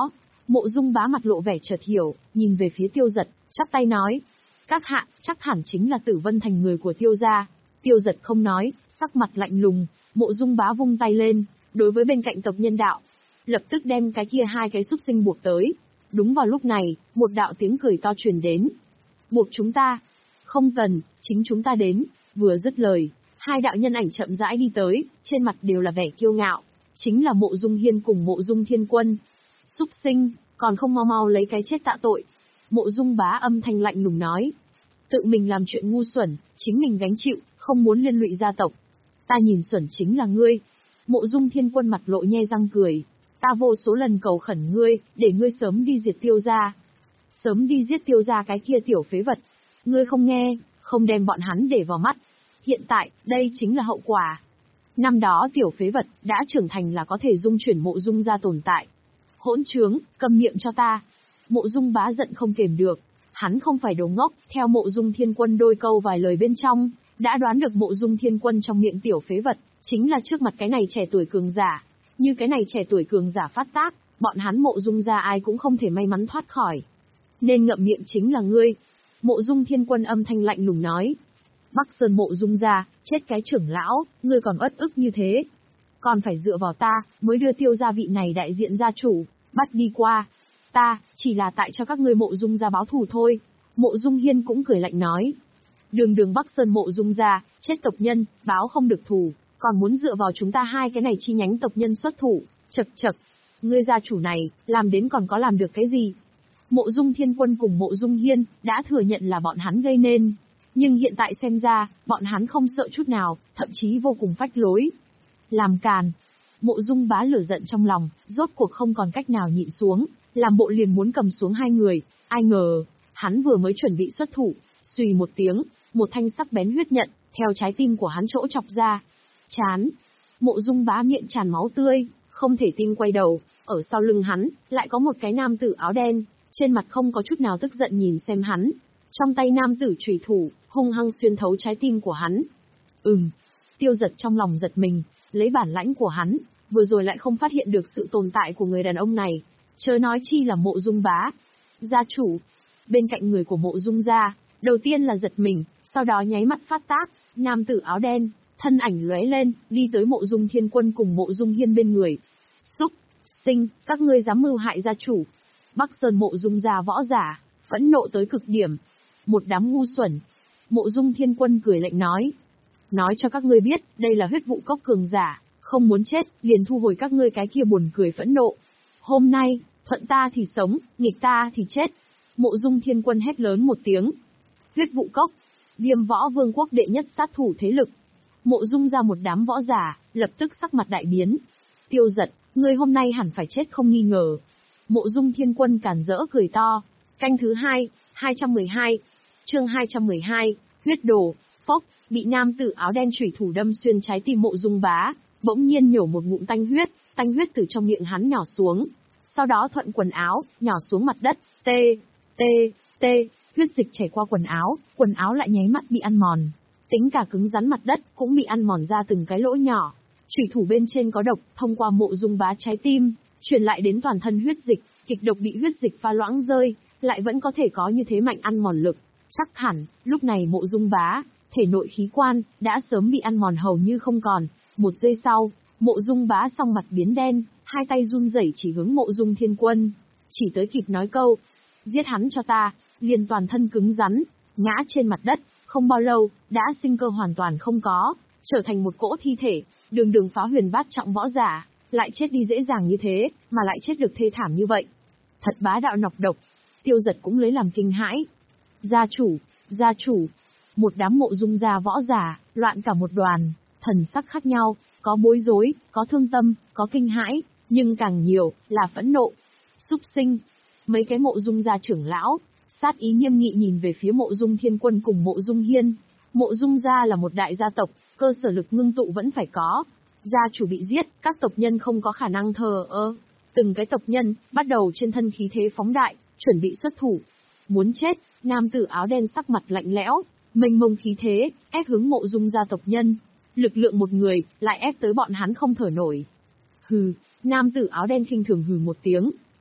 Mộ Dung Bá mặt lộ vẻ chợt hiểu, nhìn về phía Tiêu Giật, chắp tay nói. Các hạ, chắc hẳn chính là Tử Vân Thành người của Tiêu gia. Tiêu Giật không nói, sắc mặt lạnh lùng, Mộ Dung Bá vung tay lên, đối với bên cạnh tộc nhân đạo. Lập tức đem cái kia hai cái súc sinh buộc tới. Đúng vào lúc này, một đạo tiếng cười to truyền đến. Buộc chúng ta? Không cần, chính chúng ta đến. Vừa dứt lời, hai đạo nhân ảnh chậm rãi đi tới, trên mặt đều là vẻ kiêu ngạo. Chính là Mộ Dung Hiên cùng Mộ Dung Thiên Quân. Súc sinh, còn không mau mau lấy cái chết tạ tội. Mộ Dung Bá âm thanh lạnh lùng nói. Tự mình làm chuyện ngu xuẩn, chính mình gánh chịu, không muốn liên lụy gia tộc. Ta nhìn xuẩn chính là ngươi. Mộ Dung Thiên Quân mặt lộ nhe răng cười. Ta vô số lần cầu khẩn ngươi, để ngươi sớm đi diệt Tiêu gia. Sớm đi giết Tiêu gia cái kia tiểu phế vật. Ngươi không nghe, không đem bọn hắn để vào mắt. Hiện tại, đây chính là hậu quả. Năm đó tiểu phế vật đã trưởng thành là có thể dung chuyển Mộ Dung gia tồn tại. Hỗn trướng, câm miệng cho ta. Mộ Dung Bá giận không kềm được. Hắn không phải đồ ngốc, theo Mộ Dung Thiên Quân đôi câu vài lời bên trong, đã đoán được Mộ Dung Thiên Quân trong miệng tiểu phế vật, chính là trước mặt cái này trẻ tuổi cường giả. Như cái này trẻ tuổi cường giả phát tác, bọn hắn Mộ Dung gia ai cũng không thể may mắn thoát khỏi. Nên ngậm miệng chính là ngươi. Mộ Dung Thiên Quân âm thanh lạnh lùng nói. Bắc Sơn Mộ Dung gia, chết cái trưởng lão, ngươi còn uất ức như thế. Còn phải dựa vào ta, mới đưa Tiêu gia vị này đại diện gia chủ, bắt đi qua. Ta, chỉ là tại cho các ngươi Mộ Dung gia báo thù thôi. Mộ Dung Hiên cũng cười lạnh nói. Đường đường Bắc Sơn Mộ Dung gia, chết tộc nhân, báo không được thù, còn muốn dựa vào chúng ta hai cái này chi nhánh tộc nhân xuất thủ, chật chật. Ngươi gia chủ này, làm đến còn có làm được cái gì? Mộ Dung Thiên Quân cùng Mộ Dung Hiên, đã thừa nhận là bọn hắn gây nên. Nhưng hiện tại xem ra, bọn hắn không sợ chút nào, thậm chí vô cùng phách lối. Làm càn. Mộ Dung Bá lửa giận trong lòng, rốt cuộc không còn cách nào nhịn xuống, làm bộ liền muốn cầm xuống hai người, ai ngờ, hắn vừa mới chuẩn bị xuất thủ, xùy một tiếng, một thanh sắc bén huyết nhận, theo trái tim của hắn chỗ chọc ra. Chán. Mộ Dung Bá miệng tràn máu tươi, không thể tin quay đầu, ở sau lưng hắn, lại có một cái nam tử áo đen, trên mặt không có chút nào tức giận nhìn xem hắn. Trong tay nam tử chùy thủ, hung hăng xuyên thấu trái tim của hắn. Ừm. Tiêu Giật trong lòng giật mình, lấy bản lãnh của hắn, vừa rồi lại không phát hiện được sự tồn tại của người đàn ông này. Chớ nói chi là Mộ Dung Bá. Gia chủ. Bên cạnh người của Mộ Dung gia, đầu tiên là giật mình, sau đó nháy mắt phát tác, nam tử áo đen, thân ảnh lóe lên, đi tới Mộ Dung Thiên Quân cùng Mộ Dung Hiên bên người. Xúc sinh, các ngươi dám mưu hại gia chủ. Bắc Sơn Mộ Dung gia võ giả, phẫn nộ tới cực điểm. Một đám ngu xuẩn. Mộ Dung Thiên Quân cười lạnh nói. Nói cho các ngươi biết, đây là huyết vụ cốc cường giả, không muốn chết, liền thu hồi các ngươi cái kia buồn cười phẫn nộ. Hôm nay, thuận ta thì sống, nghịch ta thì chết. Mộ Dung Thiên Quân hét lớn một tiếng. Huyết vụ cốc, Viêm Võ Vương quốc đệ nhất sát thủ thế lực. Mộ Dung ra một đám võ giả, lập tức sắc mặt đại biến. Tiêu Giật, ngươi hôm nay hẳn phải chết không nghi ngờ. Mộ Dung Thiên Quân càn rỡ cười to. Canh thứ hai, hai trăm mười hai, chương hai trăm mười hai, huyết đồ, phốc, bị nam tử áo đen chủy thủ đâm xuyên trái tim Mộ Dung Bá, bỗng nhiên nhổ một ngụm tanh huyết, tanh huyết từ trong miệng hắn nhỏ xuống. Sau đó thuận quần áo, nhỏ xuống mặt đất, tê, tê, tê, huyết dịch chảy qua quần áo, quần áo lại nháy mắt bị ăn mòn. Tính cả cứng rắn mặt đất cũng bị ăn mòn ra từng cái lỗ nhỏ. Chủy thủ bên trên có độc, thông qua Mộ Dung Bá trái tim, truyền lại đến toàn thân huyết dịch, kịch độc bị huyết dịch pha loãng rơi, lại vẫn có thể có như thế mạnh ăn mòn lực. Chắc hẳn, lúc này Mộ Dung Bá, thể nội khí quan, đã sớm bị ăn mòn hầu như không còn. Một giây sau, Mộ Dung Bá song mặt biến đen, hai tay run rẩy chỉ hướng Mộ Dung Thiên Quân. Chỉ tới kịp nói câu, giết hắn cho ta, liền toàn thân cứng rắn, ngã trên mặt đất, không bao lâu, đã sinh cơ hoàn toàn không có, trở thành một cỗ thi thể, đường đường phá huyền bát trọng võ giả, lại chết đi dễ dàng như thế, mà lại chết được thê thảm như vậy. Thật bá đạo nọc độc. Tiêu Giật cũng lấy làm kinh hãi. Gia chủ, gia chủ. Một đám Mộ Dung gia võ giả, loạn cả một đoàn, thần sắc khác nhau, có bối rối, có thương tâm, có kinh hãi, nhưng càng nhiều là phẫn nộ. Súc sinh. Mấy cái Mộ Dung gia trưởng lão, sát ý nghiêm nghị nhìn về phía Mộ Dung Thiên Quân cùng Mộ Dung Hiên. Mộ Dung gia là một đại gia tộc, cơ sở lực ngưng tụ vẫn phải có. Gia chủ bị giết, các tộc nhân không có khả năng thờ ơ. Từng cái tộc nhân, bắt đầu trên thân khí thế phóng đại, chuẩn bị xuất thủ. Muốn chết, nam tử áo đen sắc mặt lạnh lẽo, mênh mông khí thế, ép hướng Mộ Dung gia tộc nhân. Lực lượng một người, lại ép tới bọn hắn không thở nổi. Hừ, nam tử áo đen khinh thường hừ một tiếng.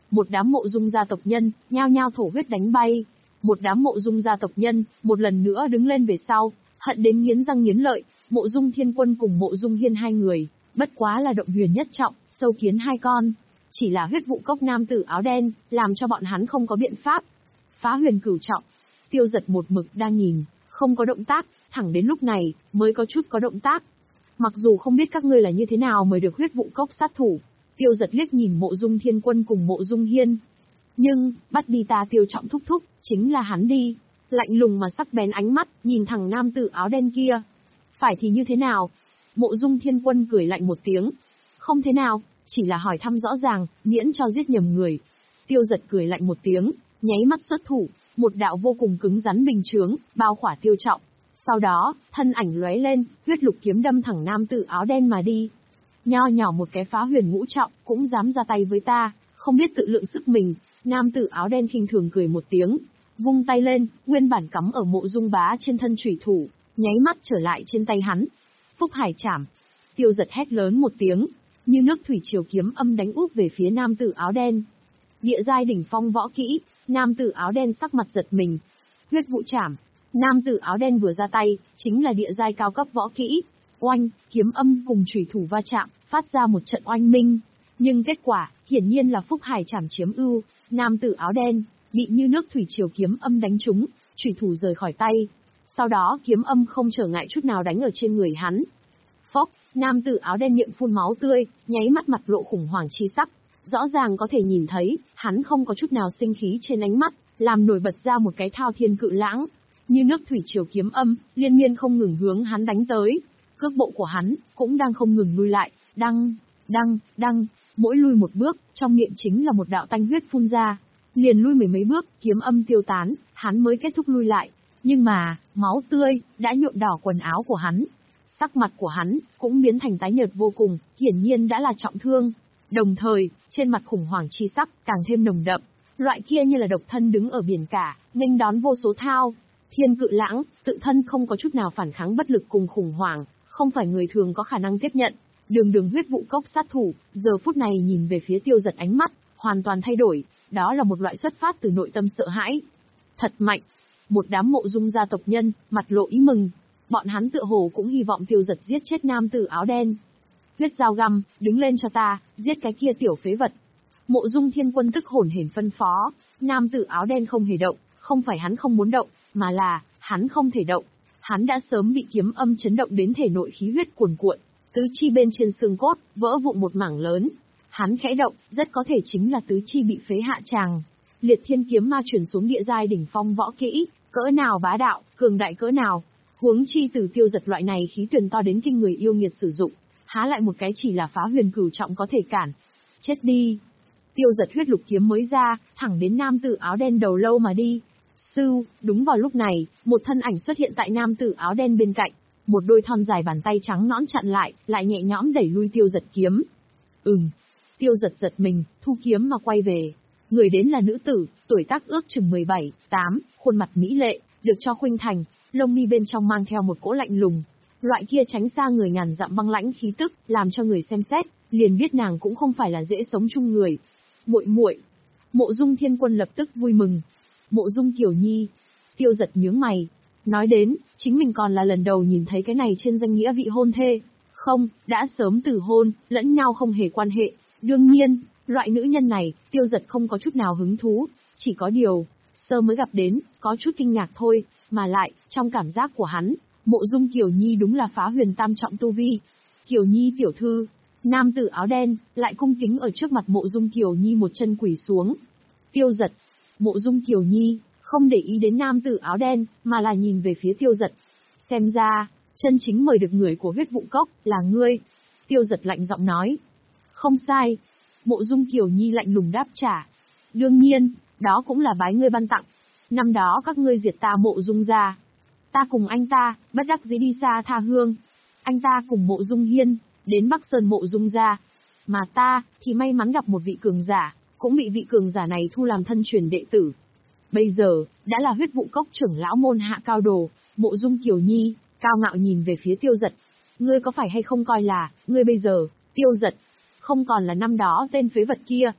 Một đám Mộ Dung gia tộc nhân, nhao nhao thổ huyết đánh bay. Một đám Mộ Dung gia tộc nhân, một lần nữa đứng lên về sau, hận đến nghiến răng nghiến lợi. Mộ Dung Thiên Quân cùng Mộ Dung Hiên hai người, bất quá là động huyền nhất trọng, sâu kiến hai con. Chỉ là huyết vụ cốc nam tử áo đen, làm cho bọn hắn không có biện pháp. Phá huyền cửu trọng, Tiêu Giật một mực đang nhìn, không có động tác, thẳng đến lúc này, mới có chút có động tác. Mặc dù không biết các ngươi là như thế nào mới được huyết vụ cốc sát thủ, Tiêu Giật liếc nhìn Mộ Dung Thiên Quân cùng Mộ Dung Hiên. Nhưng, bắt đi ta Tiêu Trọng thúc thúc, chính là hắn đi. Lạnh lùng mà sắc bén ánh mắt, nhìn thẳng nam tử áo đen kia. Phải thì như thế nào? Mộ Dung Thiên Quân cười lạnh một tiếng. Không thế nào, chỉ là hỏi thăm rõ ràng, miễn cho giết nhầm người. Tiêu Giật cười lạnh một tiếng, nháy mắt xuất thủ, một đạo vô cùng cứng rắn bình chướng, bao khỏa Tiêu Trọng. Sau đó, thân ảnh lóe lên, huyết lục kiếm đâm thẳng nam tử áo đen mà đi. Nho nhỏ một cái phá huyền ngũ trọng, cũng dám ra tay với ta, không biết tự lượng sức mình. Nam tử áo đen khinh thường cười một tiếng, vung tay lên, nguyên bản cắm ở Mộ Dung Bá trên thân chủy thủ, nháy mắt trở lại trên tay hắn. Phúc Hải Trảm. Tiêu Giật hét lớn một tiếng, như nước thủy triều kiếm âm đánh úp về phía nam tử áo đen. Địa giai đỉnh phong võ kỹ, nam tử áo đen sắc mặt giật mình. Huyết vụ trảm. Nam tử áo đen vừa ra tay, chính là địa giai cao cấp võ kỹ. Oanh, kiếm âm cùng chủy thủ va chạm, phát ra một trận oanh minh. Nhưng kết quả, hiển nhiên là Phúc Hải Trảm chiếm ưu. Nam tử áo đen bị như nước thủy triều kiếm âm đánh trúng, chủy thủ rời khỏi tay. Sau đó kiếm âm không trở ngại chút nào đánh ở trên người hắn. Phốc, nam tử áo đen miệng phun máu tươi, nháy mắt mặt lộ khủng hoảng chi sắc. Rõ ràng có thể nhìn thấy, hắn không có chút nào sinh khí trên ánh mắt, làm nổi bật ra một cái thao thiên cự lãng. Như nước thủy triều kiếm âm, liên miên không ngừng hướng hắn đánh tới. Cước bộ của hắn, cũng đang không ngừng lui lại, đăng, đăng, đăng. Mỗi lui một bước, trong miệng chính là một đạo tanh huyết phun ra. Liền lui mười mấy bước, kiếm âm tiêu tán, hắn mới kết thúc lui lại. Nhưng mà, máu tươi, đã nhuộm đỏ quần áo của hắn. Sắc mặt của hắn, cũng biến thành tái nhợt vô cùng, hiển nhiên đã là trọng thương. Đồng thời, trên mặt khủng hoảng chi sắc, càng thêm nồng đậm. Loại kia như là độc thân đứng ở biển cả, nghênh đón vô số thao. Thiên cự lãng, tự thân không có chút nào phản kháng bất lực cùng khủng hoảng, không phải người thường có khả năng tiếp nhận. Đường đường huyết vụ cốc sát thủ, giờ phút này nhìn về phía Tiêu Giật ánh mắt, hoàn toàn thay đổi, đó là một loại xuất phát từ nội tâm sợ hãi. Thật mạnh. Một đám Mộ Dung gia tộc nhân, mặt lộ ý mừng. Bọn hắn tựa hồ cũng hy vọng Tiêu Giật giết chết nam tử áo đen. Huyết dao găm, đứng lên cho ta, giết cái kia tiểu phế vật. Mộ Dung Thiên Quân tức hổn hển phân phó, nam tử áo đen không hề động, không phải hắn không muốn động, mà là, hắn không thể động. Hắn đã sớm bị kiếm âm chấn động đến thể nội khí huyết cuồn cuộn, tứ chi bên trên xương cốt, vỡ vụn một mảng lớn. Hắn khẽ động, rất có thể chính là tứ chi bị phế hạ tràng. Liệt thiên kiếm ma chuyển xuống địa giai đỉnh phong võ kỹ, cỡ nào bá đạo, cường đại cỡ nào. Huống chi từ Tiêu Giật loại này khí tuyển to đến kinh người yêu nghiệt sử dụng, há lại một cái chỉ là phá huyền cửu trọng có thể cản. Chết đi. Tiêu Giật huyết lục kiếm mới ra, thẳng đến nam tử áo đen đầu lâu mà đi. Sưu, đúng vào lúc này, một thân ảnh xuất hiện tại nam tử áo đen bên cạnh. Một đôi thon dài bàn tay trắng nõn chặn lại, lại nhẹ nhõm đẩy lui Tiêu Giật kiếm. Ừm. Tiêu Giật giật mình, thu kiếm mà quay về. Người đến là nữ tử, tuổi tác ước chừng mười bảy, tám, khuôn mặt mỹ lệ, được cho khuynh thành, lông mi bên trong mang theo một cỗ lạnh lùng. Loại kia tránh xa người ngàn dặm băng lãnh khí tức, làm cho người xem xét, liền biết nàng cũng không phải là dễ sống chung người. Muội muội. Mộ Dung Thiên Quân lập tức vui mừng. Mộ Dung Kiều Nhi. Tiêu Giật nhướng mày. Nói đến, chính mình còn là lần đầu nhìn thấy cái này trên danh nghĩa vị hôn thê. Không, đã sớm từ hôn, lẫn nhau không hề quan hệ. Đương nhiên, loại nữ nhân này, Tiêu Giật không có chút nào hứng thú. Chỉ có điều, sơ mới gặp đến, có chút kinh ngạc thôi. Mà lại, trong cảm giác của hắn, Mộ Dung Kiều Nhi đúng là phá huyền tam trọng tu vi. Kiều Nhi tiểu thư. Nam tử áo đen, lại cung kính ở trước mặt Mộ Dung Kiều Nhi một chân quỳ xuống. Tiêu Giật. Mộ Dung Kiều Nhi, không để ý đến nam tử áo đen, mà là nhìn về phía Tiêu Giật. Xem ra, chân chính mời được người của huyết vụ cốc, là ngươi. Tiêu Giật lạnh giọng nói. Không sai. Mộ Dung Kiều Nhi lạnh lùng đáp trả. Đương nhiên, đó cũng là bái ngươi ban tặng. Năm đó các ngươi diệt ta Mộ Dung gia. Ta cùng anh ta, bất đắc dĩ đi xa tha hương. Anh ta cùng Mộ Dung Hiên, đến Bắc Sơn Mộ Dung gia. Mà ta, thì may mắn gặp một vị cường giả, cũng bị vị cường giả này thu làm thân truyền đệ tử. Bây giờ, đã là huyết vụ cốc trưởng lão môn hạ cao đồ, Mộ Dung Kiều Nhi, cao ngạo nhìn về phía Tiêu Giật. Ngươi có phải hay không coi là, ngươi bây giờ, Tiêu Giật, không còn là năm đó tên phế vật kia.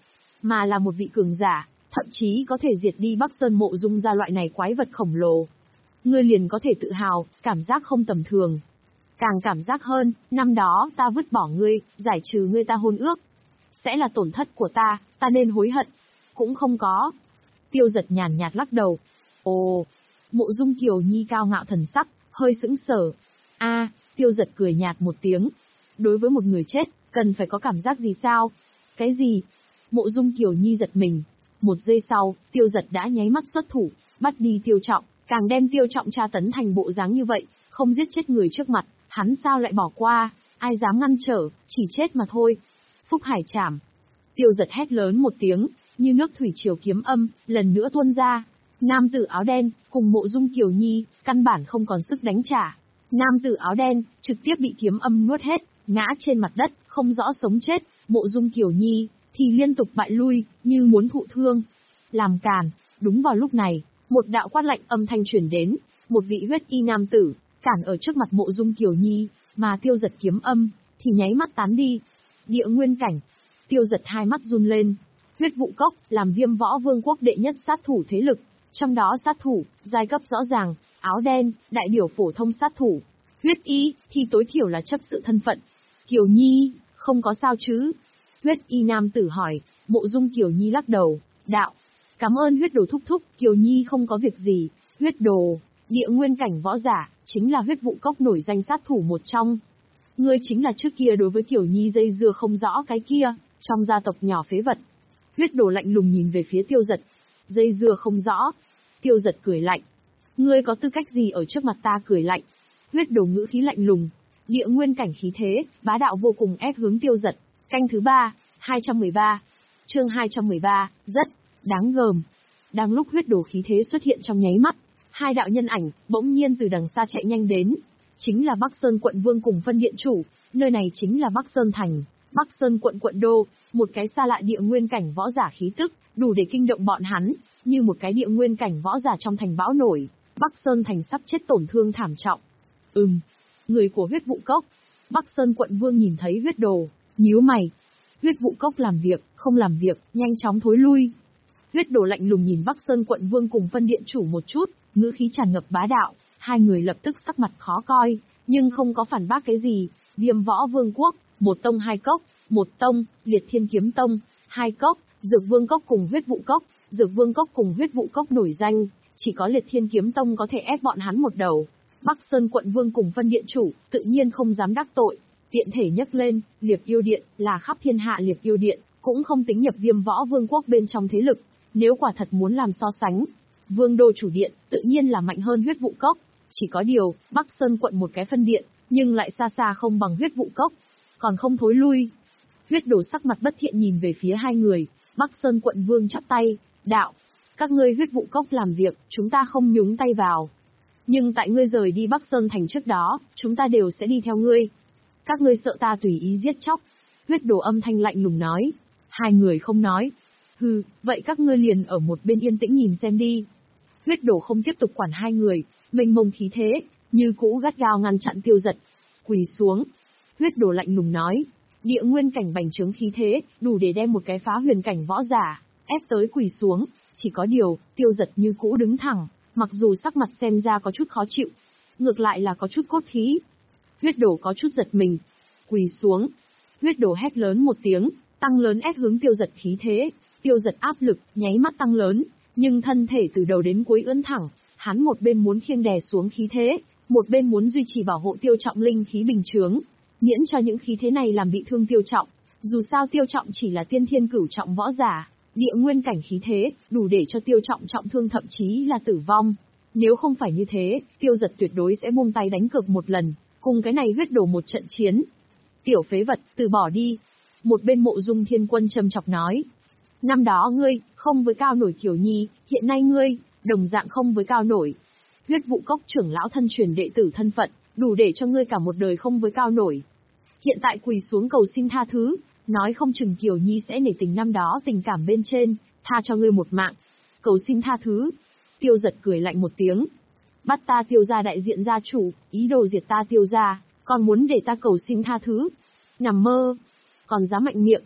mà là một vị cường giả, thậm chí có thể diệt đi Bắc Sơn Mộ Dung ra loại này quái vật khổng lồ. Ngươi liền có thể tự hào, cảm giác không tầm thường. Càng cảm giác hơn, năm đó ta vứt bỏ ngươi, giải trừ ngươi ta hôn ước. Sẽ là tổn thất của ta, ta nên hối hận. Cũng không có. Tiêu Giật nhàn nhạt lắc đầu. Ồ, Mộ Dung Kiều Nhi cao ngạo thần sắc, hơi sững sờ. A, Tiêu Giật cười nhạt một tiếng. Đối với một người chết, cần phải có cảm giác gì sao? Cái gì? Mộ Dung Kiều Nhi giật mình. Một giây sau, Tiêu Giật đã nháy mắt xuất thủ, bắt đi Tiêu Trọng, càng đem Tiêu Trọng tra tấn thành bộ dáng như vậy, không giết chết người trước mặt, hắn sao lại bỏ qua, ai dám ngăn trở, chỉ chết mà thôi. Phúc Hải Trảm. Tiêu Giật hét lớn một tiếng, như nước thủy triều kiếm âm, lần nữa tuôn ra. Nam tử áo đen, cùng Mộ Dung Kiều Nhi, căn bản không còn sức đánh trả. Nam tử áo đen, trực tiếp bị kiếm âm nuốt hết, ngã trên mặt đất, không rõ sống chết. Mộ Dung Kiều Nhi, thì liên tục bại lui, như muốn thụ thương. Làm càn. Đúng vào lúc này, một đạo quát lạnh âm thanh truyền đến, một vị huyết y nam tử, cản ở trước mặt Mộ Dung Kiều Nhi, mà Tiêu Giật kiếm âm, thì nháy mắt tán đi. Địa nguyên cảnh. Tiêu Giật hai mắt run lên. Huyết vụ cốc, làm Viêm Võ Vương quốc đệ nhất sát thủ thế lực, trong đó sát thủ, giai cấp rõ ràng, áo đen, đại điểu phổ thông sát thủ. Huyết y, thì tối thiểu là chấp sự thân phận. Kiều Nhi, không có sao chứ? Huyết y nam tử hỏi. Mộ Dung Kiều Nhi lắc đầu, đạo. Cảm ơn huyết đồ thúc thúc, Kiều Nhi không có việc gì. Huyết đồ, địa nguyên cảnh võ giả, chính là huyết vụ cốc nổi danh sát thủ một trong. Ngươi chính là trước kia đối với Kiều Nhi dây dưa không rõ cái kia, trong gia tộc nhỏ phế vật. Huyết đồ lạnh lùng nhìn về phía Tiêu Giật. Dây dưa không rõ. Tiêu Giật cười lạnh. Ngươi có tư cách gì ở trước mặt ta cười lạnh? Huyết đồ ngữ khí lạnh lùng. Địa nguyên cảnh khí thế, bá đạo vô cùng ép hướng Tiêu Giật. Canh thứ ba, hai trăm mười ba. Chương hai trăm mười ba, rất đáng gờm. Đang lúc huyết đồ khí thế xuất hiện trong nháy mắt, hai đạo nhân ảnh bỗng nhiên từ đằng xa chạy nhanh đến. Chính là Bắc Sơn quận vương cùng phân điện chủ, nơi này chính là Bắc Sơn thành, Bắc Sơn quận quận đô, một cái xa lạ địa nguyên cảnh võ giả khí tức, đủ để kinh động bọn hắn, như một cái địa nguyên cảnh võ giả trong thành bão nổi. Bắc Sơn thành sắp chết tổn thương thảm trọng. Ừm, người của huyết vụ cốc. Bắc Sơn quận vương nhìn thấy huyết đồ, nhíu mày. Huyết vụ cốc làm việc, không làm việc, nhanh chóng thối lui. Huyết đồ lạnh lùng nhìn Bắc Sơn quận vương cùng phân điện chủ một chút, ngữ khí tràn ngập bá đạo, hai người lập tức sắc mặt khó coi, nhưng không có phản bác cái gì. Viêm Võ Vương quốc, một tông hai cốc, một tông, Liệt Thiên Kiếm Tông, hai cốc, Dược Vương cốc cùng huyết vụ cốc, Dược Vương cốc cùng huyết vụ cốc nổi danh, chỉ có Liệt Thiên Kiếm Tông có thể ép bọn hắn một đầu. Bắc Sơn quận vương cùng phân điện chủ, tự nhiên không dám đắc tội, tiện thể nhấc lên, Liệp Yêu Điện, là khắp thiên hạ Liệp Yêu Điện, cũng không tính nhập Viêm Võ Vương quốc bên trong thế lực, nếu quả thật muốn làm so sánh. Vương đô chủ điện, tự nhiên là mạnh hơn huyết vụ cốc, chỉ có điều, Bắc Sơn quận một cái phân điện, nhưng lại xa xa không bằng huyết vụ cốc, còn không thối lui. Huyết đồ sắc mặt bất thiện nhìn về phía hai người, Bắc Sơn quận vương chắp tay, đạo, các ngươi huyết vụ cốc làm việc, chúng ta không nhúng tay vào. Nhưng tại ngươi rời đi Bắc Sơn thành trước đó, chúng ta đều sẽ đi theo ngươi. Các ngươi sợ ta tùy ý giết chóc. Huyết đồ âm thanh lạnh lùng nói. Hai người không nói. Hừ, vậy các ngươi liền ở một bên yên tĩnh nhìn xem đi. Huyết đồ không tiếp tục quản hai người, mênh mông khí thế, như cũ gắt gao ngăn chặn Tiêu Giật. Quỳ xuống. Huyết đồ lạnh lùng nói. Địa nguyên cảnh bành trướng khí thế, đủ để đem một cái phá huyền cảnh võ giả, ép tới quỳ xuống. Chỉ có điều, Tiêu Giật như cũ đứng thẳng, mặc dù sắc mặt xem ra có chút khó chịu, ngược lại là có chút cốt khí. Huyết đồ có chút giật mình. Quỳ xuống. Huyết đồ hét lớn một tiếng, tăng lớn ép hướng Tiêu Giật khí thế. Tiêu Giật áp lực, nháy mắt tăng lớn, nhưng thân thể từ đầu đến cuối ưỡn thẳng, hắn một bên muốn khiêng đè xuống khí thế, một bên muốn duy trì bảo hộ Tiêu Trọng linh khí bình chướng, miễn cho những khí thế này làm bị thương Tiêu Trọng. Dù sao Tiêu Trọng chỉ là tiên thiên cửu trọng võ giả, địa nguyên cảnh khí thế, đủ để cho Tiêu Trọng trọng thương thậm chí là tử vong. Nếu không phải như thế, Tiêu Giật tuyệt đối sẽ buông tay đánh cược một lần, cùng cái này huyết đồ một trận chiến. Tiểu phế vật, từ bỏ đi. Một bên Mộ Dung Thiên Quân châm chọc nói. Năm đó ngươi, không với cao nổi Kiều Nhi, hiện nay ngươi, đồng dạng không với cao nổi. Huyết vụ cốc trưởng lão thân truyền đệ tử thân phận, đủ để cho ngươi cả một đời không với cao nổi. Hiện tại quỳ xuống cầu xin tha thứ, nói không chừng Kiều Nhi sẽ nể tình năm đó tình cảm bên trên, tha cho ngươi một mạng. Cầu xin tha thứ. Tiêu Giật cười lạnh một tiếng. Bắt ta Tiêu gia đại diện gia chủ, ý đồ diệt ta Tiêu gia, còn muốn để ta cầu xin tha thứ. Nằm mơ. Còn dám mạnh miệng.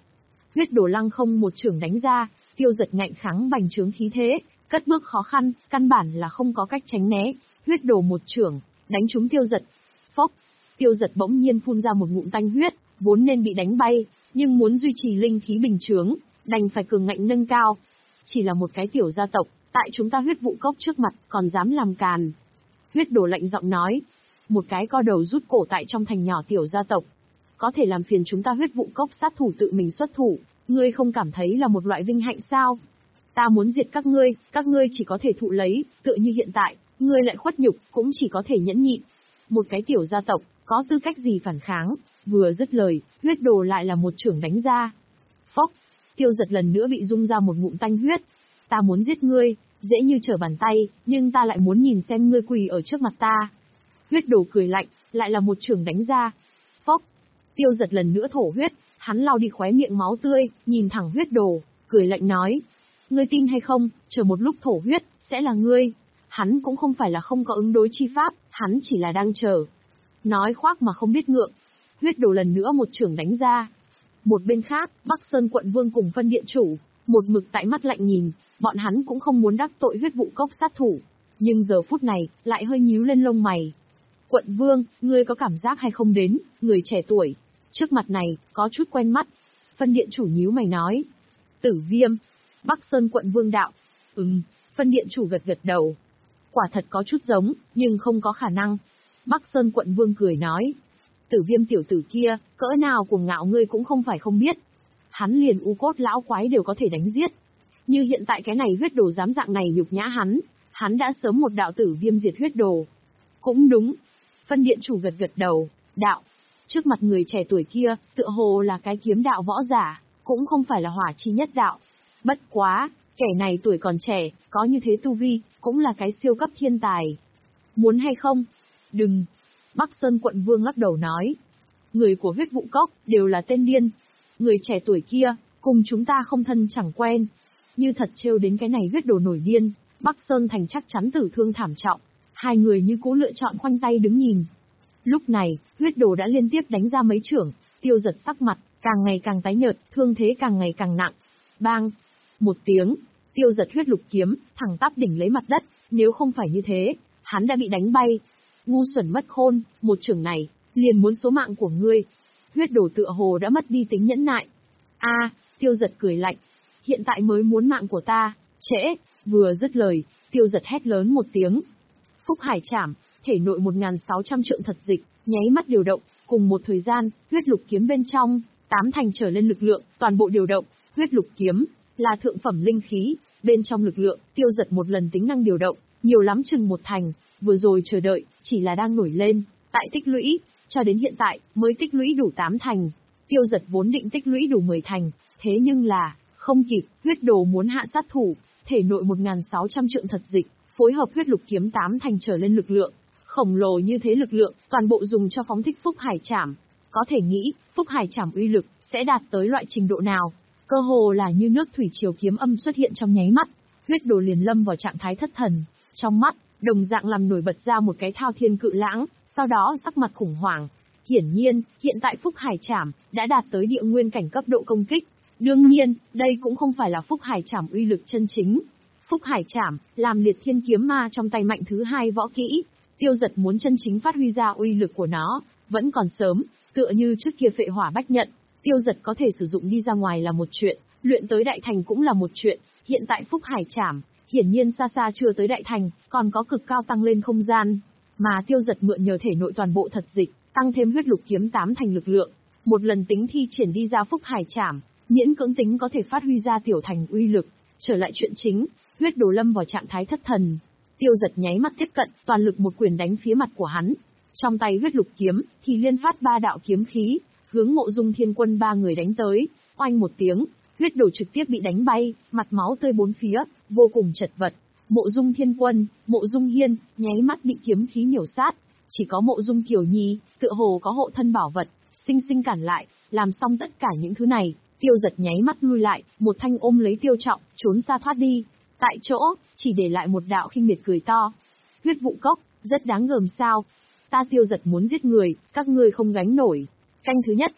Huyết Đồ lăng không một chưởng đánh ra, Tiêu Dật ngạnh kháng bành trướng khí thế, cất bước khó khăn, căn bản là không có cách tránh né. Huyết Đồ một chưởng đánh trúng Tiêu Dật. Phốc, Tiêu Dật bỗng nhiên phun ra một ngụm tanh huyết, vốn nên bị đánh bay, nhưng muốn duy trì linh khí bình chướng, đành phải cường ngạnh nâng cao. Chỉ là một cái tiểu gia tộc, tại chúng ta Huyết Vụ Cốc trước mặt, còn dám làm càn. Huyết Đồ lạnh giọng nói, một cái co đầu rút cổ tại trong thành nhỏ tiểu gia tộc, có thể làm phiền chúng ta Huyết Vụ Cốc sát thủ tự mình xuất thủ, ngươi không cảm thấy là một loại vinh hạnh sao? Ta muốn diệt các ngươi, các ngươi chỉ có thể thụ lấy, tựa như hiện tại, ngươi lại khuất nhục, cũng chỉ có thể nhẫn nhịn. Một cái tiểu gia tộc, có tư cách gì phản kháng? Vừa dứt lời, Huyết Đồ lại là một chưởng đánh ra. Phốc, Tiêu Dật lần nữa bị rung ra một ngụm tanh huyết. Ta muốn giết ngươi, dễ như trở bàn tay, nhưng ta lại muốn nhìn xem ngươi quỳ ở trước mặt ta. Huyết Đồ cười lạnh, lại là một chưởng đánh ra. Phốc, Tiêu Dật lần nữa thổ huyết, hắn lau đi khóe miệng máu tươi, nhìn thẳng Huyết Đồ, cười lạnh nói. Ngươi tin hay không, chờ một lúc thổ huyết, sẽ là ngươi. Hắn cũng không phải là không có ứng đối chi pháp, hắn chỉ là đang chờ. Nói khoác mà không biết ngượng. Huyết Đồ lần nữa một chưởng đánh ra. Một bên khác, Bắc Sơn quận vương cùng phân điện chủ, một mực tại mắt lạnh nhìn, bọn hắn cũng không muốn đắc tội Huyết Vụ Cốc sát thủ. Nhưng giờ phút này, lại hơi nhíu lên lông mày. Quận vương, ngươi có cảm giác hay không đến, người trẻ tuổi, trước mặt này, có chút quen mắt. Phân điện chủ nhíu mày nói. Tử Viêm. Bắc Sơn quận vương đạo. Ừm, phân điện chủ gật gật đầu. Quả thật có chút giống, nhưng không có khả năng. Bắc Sơn quận vương cười nói. Tử Viêm tiểu tử kia, cỡ nào cuồng ngạo ngươi cũng không phải không biết. Hắn liền u cốt lão quái đều có thể đánh giết. Như hiện tại cái này Huyết Đồ dám dạng này nhục nhã hắn, hắn đã sớm một đạo Tử Viêm diệt Huyết Đồ. Cũng đúng. Phân điện chủ gật gật đầu, đạo. Trước mặt người trẻ tuổi kia, tựa hồ là cái kiếm đạo võ giả, cũng không phải là hỏa chi nhất đạo. Bất quá, kẻ này tuổi còn trẻ, có như thế tu vi, cũng là cái siêu cấp thiên tài. Muốn hay không? Đừng. Bắc Sơn quận vương lắc đầu nói. Người của Huyết Vụ Cốc, đều là tên điên. Người trẻ tuổi kia, cùng chúng ta không thân chẳng quen. Như thật trêu đến cái này Huyết Đồ nổi điên, Bắc Sơn thành chắc chắn tử thương thảm trọng. Hai người như cũ lựa chọn khoanh tay đứng nhìn. Lúc này, Huyết Đồ đã liên tiếp đánh ra mấy chưởng, Tiêu Dật sắc mặt, càng ngày càng tái nhợt, thương thế càng ngày càng nặng. Bang! Một tiếng, Tiêu Dật huyết lục kiếm, thẳng tắp đỉnh lấy mặt đất, nếu không phải như thế, hắn đã bị đánh bay. Ngu xuẩn mất khôn, một chưởng này, liền muốn số mạng của ngươi. Huyết Đồ tựa hồ đã mất đi tính nhẫn nại. A, à, Tiêu Dật cười lạnh. Hiện tại mới muốn mạng của ta, trễ, vừa dứt lời, Tiêu Dật hét lớn một tiếng. Phúc Hải Trảm, thể nội một nghìn sáu trăm trượng thật dịch, nháy mắt điều động, cùng một thời gian, huyết lục kiếm bên trong, tám thành trở lên lực lượng, toàn bộ điều động, huyết lục kiếm, là thượng phẩm linh khí, bên trong lực lượng, Tiêu Dật một lần tính năng điều động, nhiều lắm chừng một thành, vừa rồi chờ đợi, chỉ là đang nổi lên, tại tích lũy, cho đến hiện tại, mới tích lũy đủ tám thành. Tiêu Dật vốn định tích lũy đủ mười thành, thế nhưng là, không kịp, Huyết Đồ muốn hạ sát thủ, thể nội một nghìn sáu trăm trượng thật dịch, phối hợp huyết lục kiếm tám thành trở lên lực lượng, khổng lồ như thế lực lượng, toàn bộ dùng cho phóng thích Phúc Hải Trảm. Có thể nghĩ, Phúc Hải Trảm uy lực, sẽ đạt tới loại trình độ nào. Cơ hồ là như nước thủy triều kiếm âm xuất hiện trong nháy mắt, Huyết Đồ liền lâm vào trạng thái thất thần, trong mắt, đồng dạng làm nổi bật ra một cái thao thiên cự lãng, sau đó sắc mặt khủng hoảng. Hiển nhiên, hiện tại Phúc Hải Trảm, đã đạt tới địa nguyên cảnh cấp độ công kích. Đương nhiên, đây cũng không phải là Phúc Hải Trảm uy lực chân chính. Phúc Hải Trảm, làm liệt thiên kiếm ma trong tay mạnh thứ hai võ kỹ. Tiêu Dật muốn chân chính phát huy ra uy lực của nó, vẫn còn sớm, tựa như trước kia phệ hỏa bách nhận. Tiêu Dật có thể sử dụng đi ra ngoài là một chuyện, luyện tới đại thành cũng là một chuyện, hiện tại Phúc Hải Trảm, hiển nhiên xa xa chưa tới đại thành, còn có cực cao tăng lên không gian. Mà Tiêu Dật mượn nhờ thể nội toàn bộ thật dịch, tăng thêm huyết lục kiếm tám thành lực lượng, một lần tính thi triển đi ra Phúc Hải Trảm, miễn cưỡng tính có thể phát huy ra tiểu thành uy lực. Trở lại chuyện chính, Huyết Đồ lâm vào trạng thái thất thần. Tiêu Dật nháy mắt tiếp cận, toàn lực một quyền đánh phía mặt của hắn. Trong tay huyết lục kiếm, thì liên phát ba đạo kiếm khí, hướng Mộ Dung Thiên Quân ba người đánh tới. Oanh một tiếng, Huyết Đồ trực tiếp bị đánh bay, mặt máu tươi bốn phía, vô cùng chật vật. Mộ Dung Thiên Quân, Mộ Dung Hiên, nháy mắt bị kiếm khí miểu sát. Chỉ có Mộ Dung Kiều Nhi, tựa hồ có hộ thân bảo vật, sinh sinh cản lại. Làm xong tất cả những thứ này, Tiêu Dật nháy mắt lui lại, một thanh ôm lấy Tiêu Trọng, trốn xa thoát đi. Tại chỗ, chỉ để lại một đạo khinh miệt cười to. Huyết Vụ Cốc, rất đáng gờm sao. Ta Tiêu Dật muốn giết người, các ngươi không gánh nổi. Canh thứ nhất.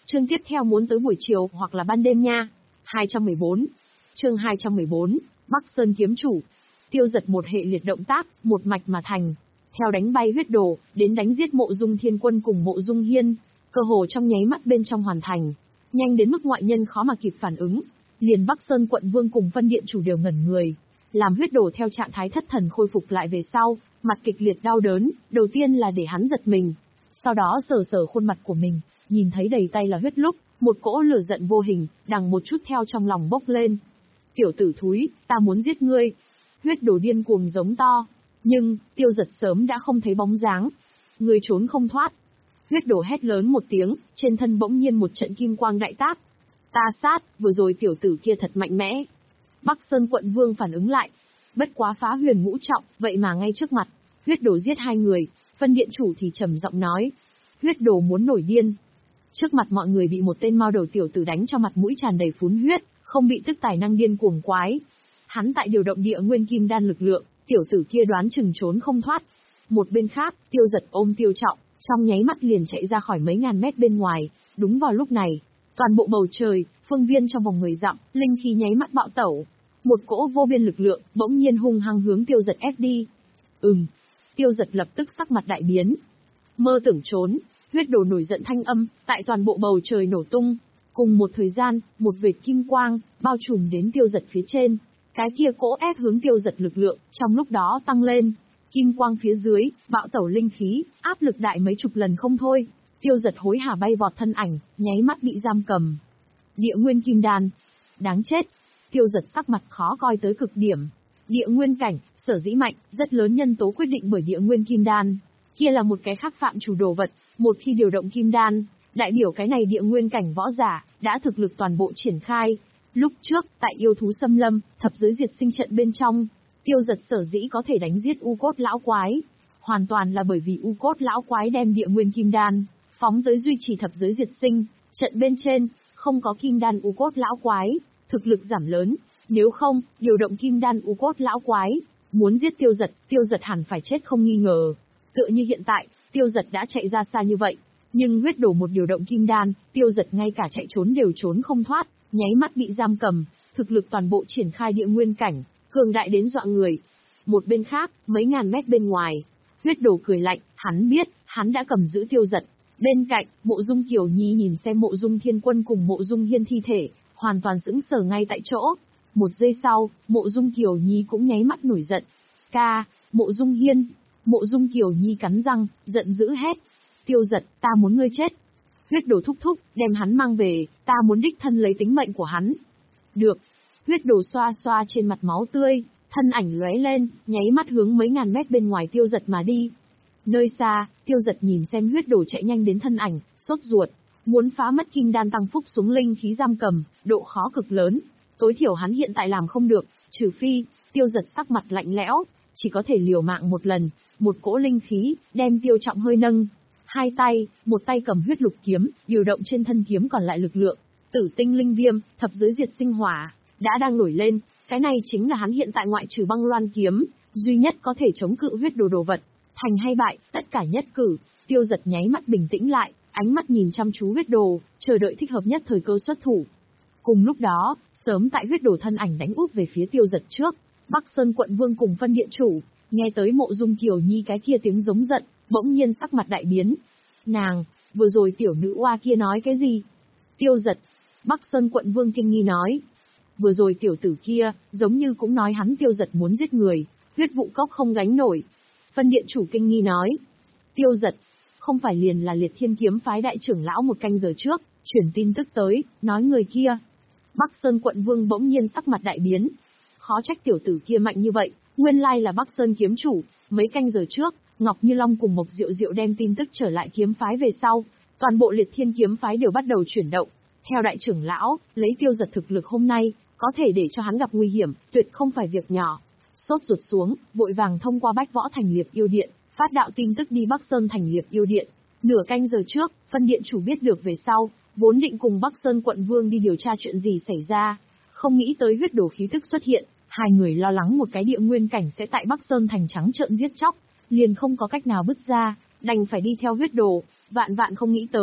Chương tiếp theo muốn tới buổi chiều hoặc là ban đêm nha. hai trăm mười bốn. Chương hai trăm mười bốn, Bắc Sơn kiếm chủ. Tiêu Dật một hệ liệt động tác, một mạch mà thành. Theo đánh bay huyết đồ, đến đánh giết Mộ Dung Thiên Quân cùng Mộ Dung Hiên, cơ hồ trong nháy mắt bên trong hoàn thành. Nhanh đến mức ngoại nhân khó mà kịp phản ứng. Liền Bắc Sơn quận vương cùng phân điện chủ đều ngẩn người. Làm huyết đồ theo trạng thái thất thần khôi phục lại về sau, mặt kịch liệt đau đớn, đầu tiên là để hắn giật mình. Sau đó sờ sờ khuôn mặt của mình, nhìn thấy đầy tay là huyết lúc, một cỗ lửa giận vô hình, đằng một chút theo trong lòng bốc lên. Tiểu tử thúi, ta muốn giết ngươi. Huyết đồ điên cuồng giống to. Nhưng, Tiêu Dật sớm đã không thấy bóng dáng. Ngươi trốn không thoát. Huyết đồ hét lớn một tiếng, trên thân bỗng nhiên một trận kim quang đại tác. Ta sát, vừa rồi tiểu tử kia thật mạnh mẽ. Bắc Sơn quận vương phản ứng lại. Bất quá phá huyền ngũ trọng, vậy mà ngay trước mặt, huyết đồ giết hai người, phân điện chủ thì trầm giọng nói. Huyết đồ muốn nổi điên. Trước mặt mọi người bị một tên mao đầu tiểu tử đánh cho mặt mũi tràn đầy phún huyết, không bị tức tài năng điên cuồng quái. Hắn tại điều động địa nguyên kim đan lực lượng, tiểu tử kia đoán chừng trốn không thoát. Một bên khác, Tiêu Dật ôm Tiêu Trọng, trong nháy mắt liền chạy ra khỏi mấy ngàn mét bên ngoài. Đúng vào lúc này, toàn bộ bầu trời, phương viên trong vòng mười dặm, linh khí nháy mắt bạo tẩu. Một cỗ vô biên lực lượng, bỗng nhiên hung hăng hướng Tiêu Dật ép đi. Ừm. Tiêu Dật lập tức sắc mặt đại biến. Mơ tưởng trốn, huyết đồ nổi giận thanh âm, tại toàn bộ bầu trời nổ tung. Cùng một thời gian, một vệt kim quang, bao trùm đến Tiêu Dật phía trên. Cái kia cỗ ép hướng Tiêu Dật lực lượng, trong lúc đó tăng lên. Kim quang phía dưới, bạo tẩu linh khí, áp lực đại mấy chục lần không thôi. Tiêu Dật hối hả bay vọt thân ảnh, nháy mắt bị giam cầm. Địa nguyên kim đan. Đáng chết. Tiêu Dật sắc mặt khó coi tới cực điểm. Địa nguyên cảnh, sở dĩ mạnh, rất lớn nhân tố quyết định bởi địa nguyên kim đan. Kia là một cái khác phạm chủ đồ vật, một khi điều động kim đan, đại biểu cái này địa nguyên cảnh võ giả, đã thực lực toàn bộ triển khai. Lúc trước, tại yêu thú xâm lâm, thập giới diệt sinh trận bên trong, Tiêu Dật sở dĩ có thể đánh giết U Cốt lão quái. Hoàn toàn là bởi vì U Cốt lão quái đem địa nguyên kim đan, phóng tới duy trì thập giới diệt sinh, trận bên trên, không có kim đan U Cốt lão quái, thực lực giảm lớn. Nếu không, điều động kim đan U Cốt lão quái, muốn giết Tiêu Dật, Tiêu Dật hẳn phải chết không nghi ngờ. Tựa như hiện tại, Tiêu Dật đã chạy ra xa như vậy, nhưng huyết đổ một điều động kim đan, Tiêu Dật ngay cả chạy trốn đều trốn không thoát, nháy mắt bị giam cầm, thực lực toàn bộ triển khai địa nguyên cảnh, cường đại đến dọa người. Một bên khác, mấy ngàn mét bên ngoài, huyết đổ cười lạnh, hắn biết, hắn đã cầm giữ Tiêu Dật. Bên cạnh, Mộ Dung Kiều Nhi nhìn xem Mộ Dung Thiên Quân cùng Mộ Dung Hiên thi thể, hoàn toàn sững sờ ngay tại chỗ. Một giây sau, Mộ Dung Kiều Nhi cũng nháy mắt nổi giận. Ca, Mộ Dung Hiên. Mộ Dung Kiều Nhi cắn răng, giận dữ hét. Tiêu Dật, ta muốn ngươi chết. Huyết đồ thúc thúc, đem hắn mang về, ta muốn đích thân lấy tính mệnh của hắn. Được. Huyết đồ xoa xoa trên mặt máu tươi, thân ảnh lóe lên, nháy mắt hướng mấy ngàn mét bên ngoài Tiêu Dật mà đi. Nơi xa, Tiêu Dật nhìn xem huyết đồ chạy nhanh đến thân ảnh, sốt ruột, muốn phá mất kim đan tăng phúc xuống linh khí giam cầm, độ khó cực lớn. Tối thiểu hắn hiện tại làm không được, trừ phi, Tiêu Dật sắc mặt lạnh lẽo, chỉ có thể liều mạng một lần, một cỗ linh khí, đem Tiêu Trọng hơi nâng. Hai tay, một tay cầm huyết lục kiếm, điều động trên thân kiếm còn lại lực lượng. Tử tinh linh viêm, thập giới diệt sinh hỏa, đã đang nổi lên, cái này chính là hắn hiện tại ngoại trừ băng loan kiếm, duy nhất có thể chống cự huyết đồ đồ vật. Thành hay bại, tất cả nhất cử. Tiêu Dật nháy mắt bình tĩnh lại, ánh mắt nhìn chăm chú huyết đồ, chờ đợi thích hợp nhất thời cơ xuất thủ. Cùng lúc đó, sớm tại huyết đồ thân ảnh đánh úp về phía Tiêu Dật trước, Bắc Sơn quận vương cùng phân điện chủ, nghe tới Mộ Dung Kiều Nhi cái kia tiếng giống giận, bỗng nhiên sắc mặt đại biến. Nàng, vừa rồi tiểu nữ oa kia nói cái gì? Tiêu Dật. Bắc Sơn quận vương kinh nghi nói. Vừa rồi tiểu tử kia, giống như cũng nói hắn Tiêu Dật muốn giết người, huyết vụ cốc không gánh nổi. Phân điện chủ kinh nghi nói. Tiêu Dật, không phải liền là Liệt Thiên kiếm phái đại trưởng lão một canh giờ trước, chuyển tin tức tới, nói người kia. Bắc Sơn quận vương bỗng nhiên sắc mặt đại biến. Khó trách tiểu tử kia mạnh như vậy, nguyên lai là Bắc Sơn kiếm chủ. Mấy canh giờ trước, Ngọc Như Long cùng Mộc Diệu Diệu đem tin tức trở lại kiếm phái về sau, toàn bộ Liệt Thiên kiếm phái đều bắt đầu chuyển động. Theo đại trưởng lão, lấy Tiêu Dật thực lực hôm nay, có thể để cho hắn gặp nguy hiểm, tuyệt không phải việc nhỏ. Sốt ruột xuống, vội vàng thông qua Bách Võ Thành Liệp Yêu Điện, phát đạo tin tức đi Bắc Sơn Thành Liệp Yêu Điện. Nửa canh giờ trước, phân điện chủ biết được về sau, vốn định cùng Bắc Sơn quận vương đi điều tra chuyện gì xảy ra, không nghĩ tới huyết đồ khí tức xuất hiện, hai người lo lắng một cái địa nguyên cảnh sẽ tại Bắc Sơn Thành trắng trợn giết chóc, liền không có cách nào bứt ra, đành phải đi theo huyết đồ, vạn vạn không nghĩ tới,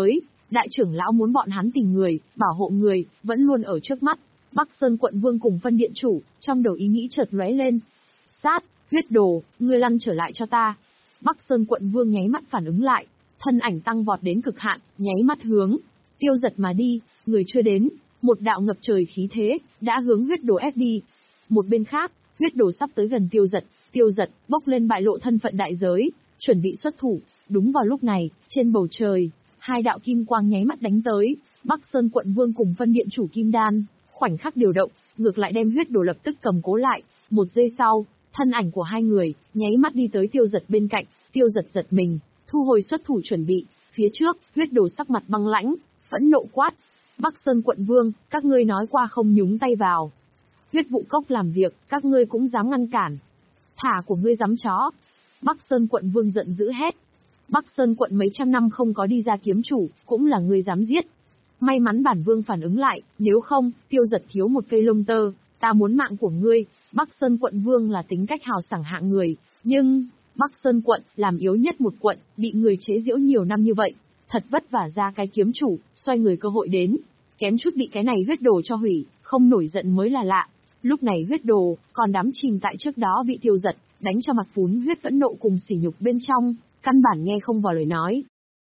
Đại trưởng lão muốn bọn hắn tìm người, bảo hộ người, vẫn luôn ở trước mắt. Bắc Sơn quận vương cùng phân điện chủ, trong đầu ý nghĩ chợt lóe lên. Sát, huyết đồ, ngươi lăn trở lại cho ta. Bắc Sơn quận vương nháy mắt phản ứng lại, thân ảnh tăng vọt đến cực hạn, nháy mắt hướng Tiêu Giật mà đi, người chưa đến, một đạo ngập trời khí thế, đã hướng huyết đồ ép đi. Một bên khác, huyết đồ sắp tới gần Tiêu Giật, Tiêu Giật, bốc lên bại lộ thân phận đại giới, chuẩn bị xuất thủ. Đúng vào lúc này, trên bầu trời, hai đạo kim quang nháy mắt đánh tới, Bắc Sơn quận vương cùng phân điện chủ kim đan, khoảnh khắc điều động, ngược lại đem huyết đồ lập tức cầm cố lại. Một giây sau, thân ảnh của hai người, nháy mắt đi tới Tiêu Giật bên cạnh, Tiêu Giật giật mình, thu hồi xuất thủ chuẩn bị, phía trước, huyết đồ sắc mặt băng lãnh, phẫn nộ quát. Bắc Sơn quận vương, các ngươi nói qua không nhúng tay vào. Huyết vụ cốc làm việc, các ngươi cũng dám ngăn cản. Thả của ngươi dám chó. Bắc Sơn quận vương giận dữ hét. Bắc Sơn quận mấy trăm năm không có đi ra kiếm chủ, cũng là ngươi dám giết. May mắn bản vương phản ứng lại, nếu không, Tiêu Giật thiếu một cây lông tơ, ta muốn mạng của ngươi. Bắc Sơn quận vương là tính cách hào sảng hạng người, nhưng Bắc Sơn quận làm yếu nhất một quận, bị người chế giễu nhiều năm như vậy, thật vất vả ra cái kiếm chủ, xoay người cơ hội đến, kém chút bị cái này huyết đồ cho hủy, không nổi giận mới là lạ. Lúc này huyết đồ còn đắm chìm tại trước đó bị Tiêu Giật đánh cho mặt phún huyết phẫn nộ cùng sỉ nhục bên trong, căn bản nghe không vào lời nói.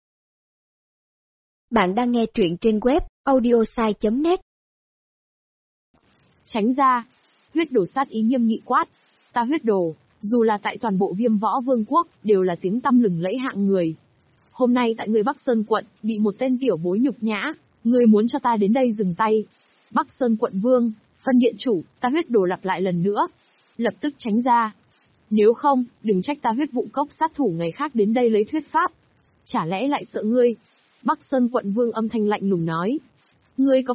Bạn đang nghe truyện trên web audiosai chấm net. Tránh ra. Huyết đồ sát ý nghiêm nghị quát. Ta huyết đồ, dù là tại toàn bộ Viêm Võ Vương quốc, đều là tiếng tăm lừng lẫy hạng người. Hôm nay tại người Bắc Sơn quận, bị một tên tiểu bối nhục nhã, ngươi muốn cho ta đến đây dừng tay. Bắc Sơn quận vương, phân điện chủ, ta huyết đồ lặp lại lần nữa. Lập tức tránh ra. Nếu không, đừng trách ta huyết vụ cốc sát thủ ngày khác đến đây lấy thuyết pháp. Chả lẽ lại sợ ngươi? Bắc Sơn quận vương âm thanh lạnh lùng nói. Ngươi có